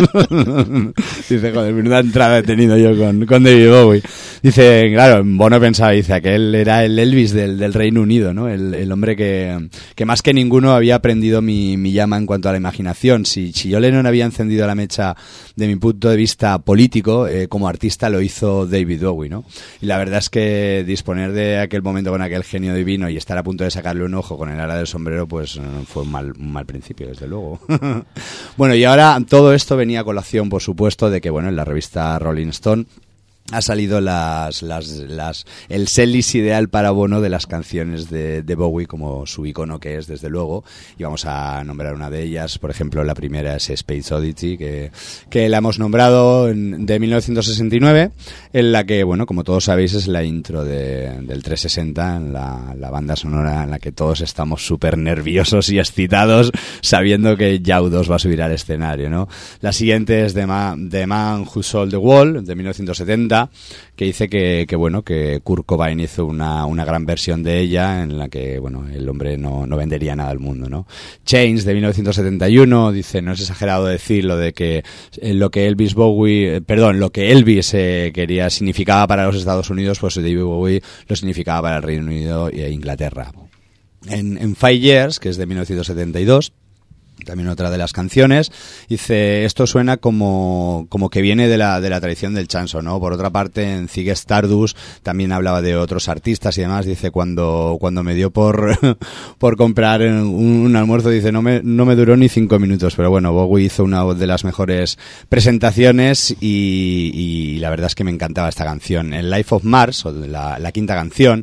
Dice, joder, menuda entrada he tenido yo con, con David Bowie. Dice, claro, Bono pensaba, dice, aquel era el Elvis del, del Reino Unido, ¿no? El, el hombre que, que más que ninguno había prendido mi, mi llama en cuanto a la imaginación. Si, si yo Lennon había encendido la mecha de mi punto de vista político, eh, como artista lo hizo David Bowie, ¿no? Y la verdad es que disponer de aquel momento con aquel genio divino y estar a punto de sacarle un ojo con el ala del sombrero, pues fue un mal, un mal principio, desde luego. Bueno, y ahora todo esto venía a colación, por supuesto, de que, bueno, en la revista Rolling Stone ha salido las, las, las, el setlist ideal para Bono de las canciones de, de Bowie, como su icono que es, desde luego, y vamos a nombrar una de ellas. Por ejemplo, la primera es Space Oddity, que, que la hemos nombrado en, de mil novecientos sesenta y nueve, en la que, bueno, como todos sabéis, es la intro de, del trescientos sesenta, en la, la banda sonora en la que todos estamos súper nerviosos y excitados, sabiendo que ya U dos va a subir al escenario, ¿no? La siguiente es The Man, The Man Who Sold the Wall, de mil novecientos setenta, que dice que, que bueno, que Kurt Cobain hizo una, una gran versión de ella en la que, bueno, el hombre no, no vendería nada al mundo, ¿no? Chains, de mil novecientos setenta y uno, dice, no es exagerado decir lo de que eh, lo que Elvis Bowie, eh, perdón, lo que Elvis eh, quería, significaba para los Estados Unidos, pues David Bowie lo significaba para el Reino Unido e Inglaterra. En, en Five Years, que es de mil novecientos setenta y dos, también otra de las canciones, dice, esto suena como, como que viene de la, de la tradición del chanso, ¿no? Por otra parte, en Ziggy Stardust también hablaba de otros artistas y demás. Dice, cuando, cuando me dio por, por comprar un, un almuerzo, dice, no me, no me duró ni cinco minutos, pero bueno, Bowie hizo una de las mejores presentaciones y, y la verdad es que me encantaba esta canción. En Life of Mars, o la, la quinta canción,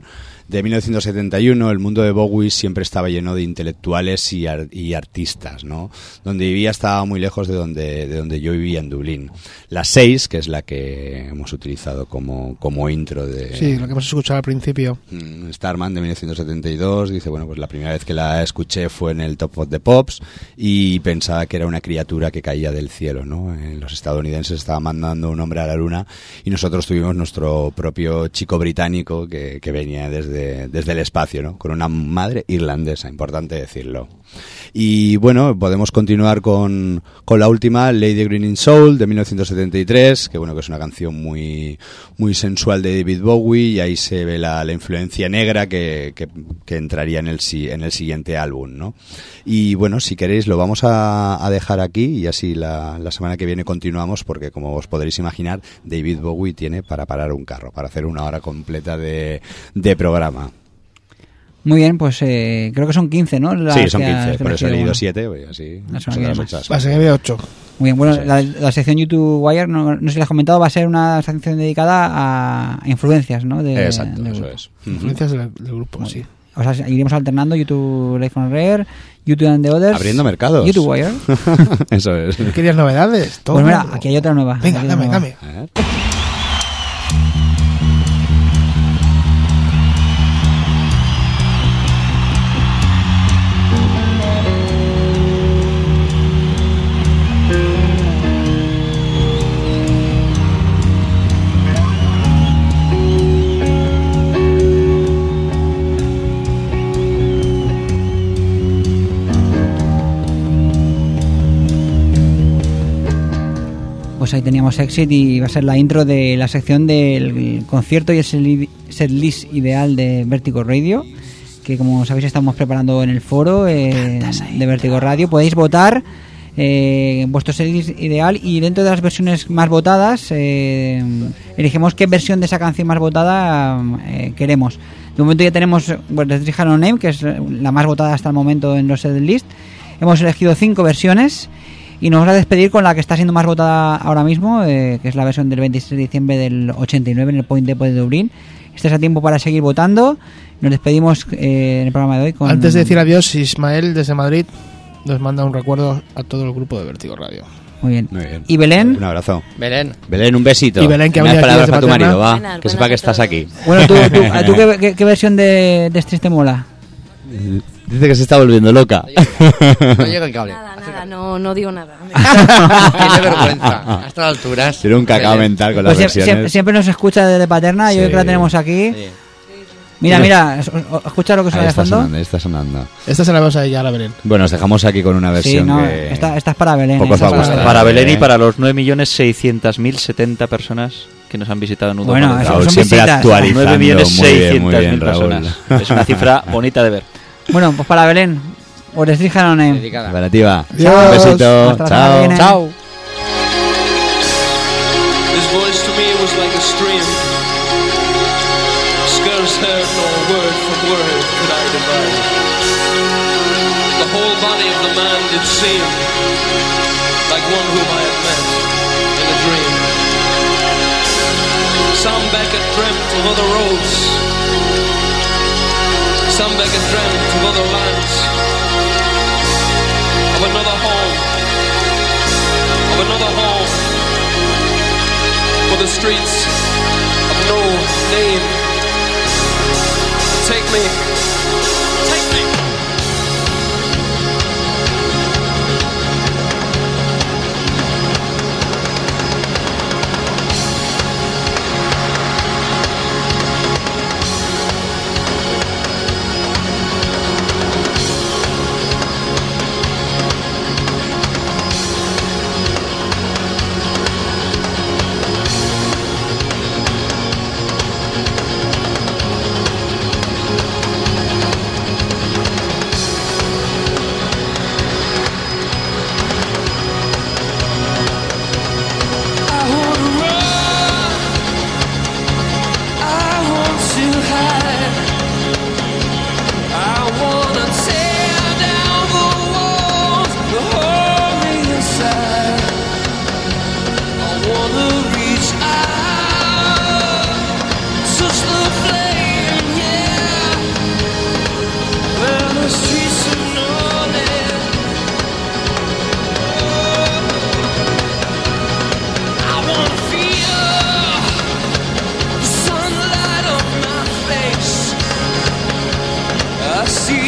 de mil novecientos setenta y uno, el mundo de Bowie siempre estaba lleno de intelectuales y, ar- y artistas, ¿no? Donde vivía estaba muy lejos de donde, de donde yo vivía en Dublín. La seis, que es la que hemos utilizado como, como intro de... Sí, lo que hemos escuchado al principio. Starman, de mil novecientos setenta y dos, dice, bueno, pues la primera vez que la escuché fue en el Top of the Pops y pensaba que era una criatura que caía del cielo, ¿no? Eh, los estadounidenses estaban mandando un hombre a la luna y nosotros tuvimos nuestro propio chico británico que, que venía desde, desde el espacio, ¿no? Con una madre irlandesa, importante decirlo. Y bueno, podemos continuar con, con la última, Lady Green in Soul, de mil novecientos setenta y tres, que bueno, que es una canción muy, muy sensual de David Bowie, y ahí se ve la, la influencia negra que, que, que entraría en el, si- en el siguiente álbum, ¿no? Y bueno, si queréis lo vamos a, a dejar aquí y así la, la semana que viene continuamos, porque como os podréis imaginar, David Bowie tiene para parar un carro, para hacer una hora completa de, de programa. Muy bien, pues eh, creo que son quince, ¿no? Las Sí, son que has quince, por eso he elegido, leído bueno. siete, pues así La semana son que las viene ocho. más. La semana que viene ocho. Muy bien, bueno, Eso es. la, la sección YouTube Wire, no, no sé si la has comentado, va a ser una sección dedicada a influencias, ¿no? De, Exacto, del eso grupo. es. Influencias del, del grupo, sí. O sea, iremos alternando YouTube Live on Rare, YouTube and the Others. Abriendo mercados. YouTube Wire. Eso es. ¿Querías novedades? Pues mira, aquí hay otra nueva. Venga, Aquí hay dame, otra nueva. dame. Pues ahí teníamos Exit y va a ser la intro de la sección del concierto y el seli- setlist ideal de Vertigo Radio, que como sabéis estamos preparando en el foro eh, de Vertigo Radio. Podéis votar eh, vuestro setlist ideal y dentro de las versiones más votadas eh, elegimos qué versión de esa canción más votada eh, queremos. De momento ya tenemos bueno, The Three Halo Name, que es la más votada hasta el momento en los setlist. Hemos elegido cinco versiones y nos vamos a despedir con la que está siendo más votada ahora mismo, eh, que es la versión del veintiséis de diciembre del ochenta y nueve en el Point Depot de Dublín. Este es a tiempo para seguir votando. Nos despedimos eh, en el programa de hoy con... Antes de decir adiós, Ismael desde Madrid nos manda un recuerdo a todo el grupo de Vertigo Radio. Muy bien. Muy bien. ¿Y Belén? Un abrazo. Belén. Belén, un besito. Y Belén, que ha Unas venido aquí palabras desde para tu Paterna. marido, va. Buenas, que sepa buenas que a estás todos. aquí. Bueno, ¿tú, tú, ¿a tú qué, qué, qué versión de, de Street te mola? Dice que se está volviendo loca. No llega el cable. Nada, nada, no, no digo nada. Tiene vergüenza. A estas alturas. Tiene un cacao Belén. mental con las Pues sie- sie- versiones. siempre nos escucha desde Paterna y hoy Sí. que la tenemos aquí. Sí. Mira, mira, es- o- escucha lo que suena Ahí de está fondo. sonando, ahí está sonando. Esta se la vamos a ella a la Belén. Bueno, os dejamos aquí con una Sí, versión no, que... esta, esta es para Belén. Poco os esta va a es gustar. Para Belén y Eh. para los nueve millones seiscientos mil setenta personas que nos han visitado en Udoma. Bueno, Raúl. eso Raúl son siempre visitas. actualizando. nueve millones Muy bien, muy seiscientos bien, mil Raúl. personas. Es una cifra bonita de ver. Bueno, pues para Belén. Os les dije no name. Dedicada. Operativa. Adiós. Un besito. Hasta la semana que Chao. viene. Chao. His voice to me was like a stream. Scarce heard nor word from word could I divide. The whole body of the man did seem like one whom I had met in a dream. Some Beckett dreamt of other roads. Some Beckett dreamt of other lands. Of another home. Of another home. For the streets of no name. Take me, take me.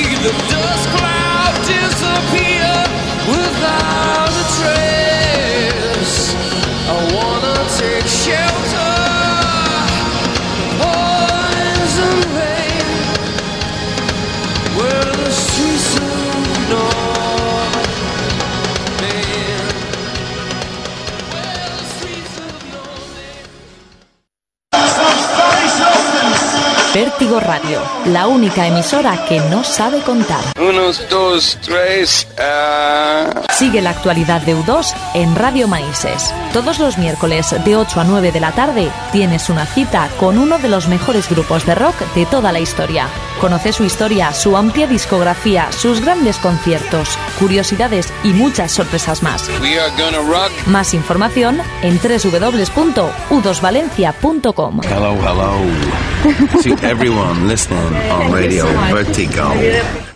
see the dust cloud disappear without a trace. I wanna take shelter, poison rain, where the streets of North Main, where the streets of North Main. Vértigo Radio, la única emisora que no sabe contar. Unos, dos, tres. ah. Sigue la actualidad de U dos en Radio Manises. Todos los miércoles de ocho a nueve de la tarde tienes una cita con uno de los mejores grupos de rock de toda la historia. Conoce su historia, su amplia discografía, sus grandes conciertos, curiosidades y muchas sorpresas más. We are gonna rock. Más información en doble u doble u doble u punto u dos valencia punto com. Hello, hello. To everyone listening on Radio Vertigo.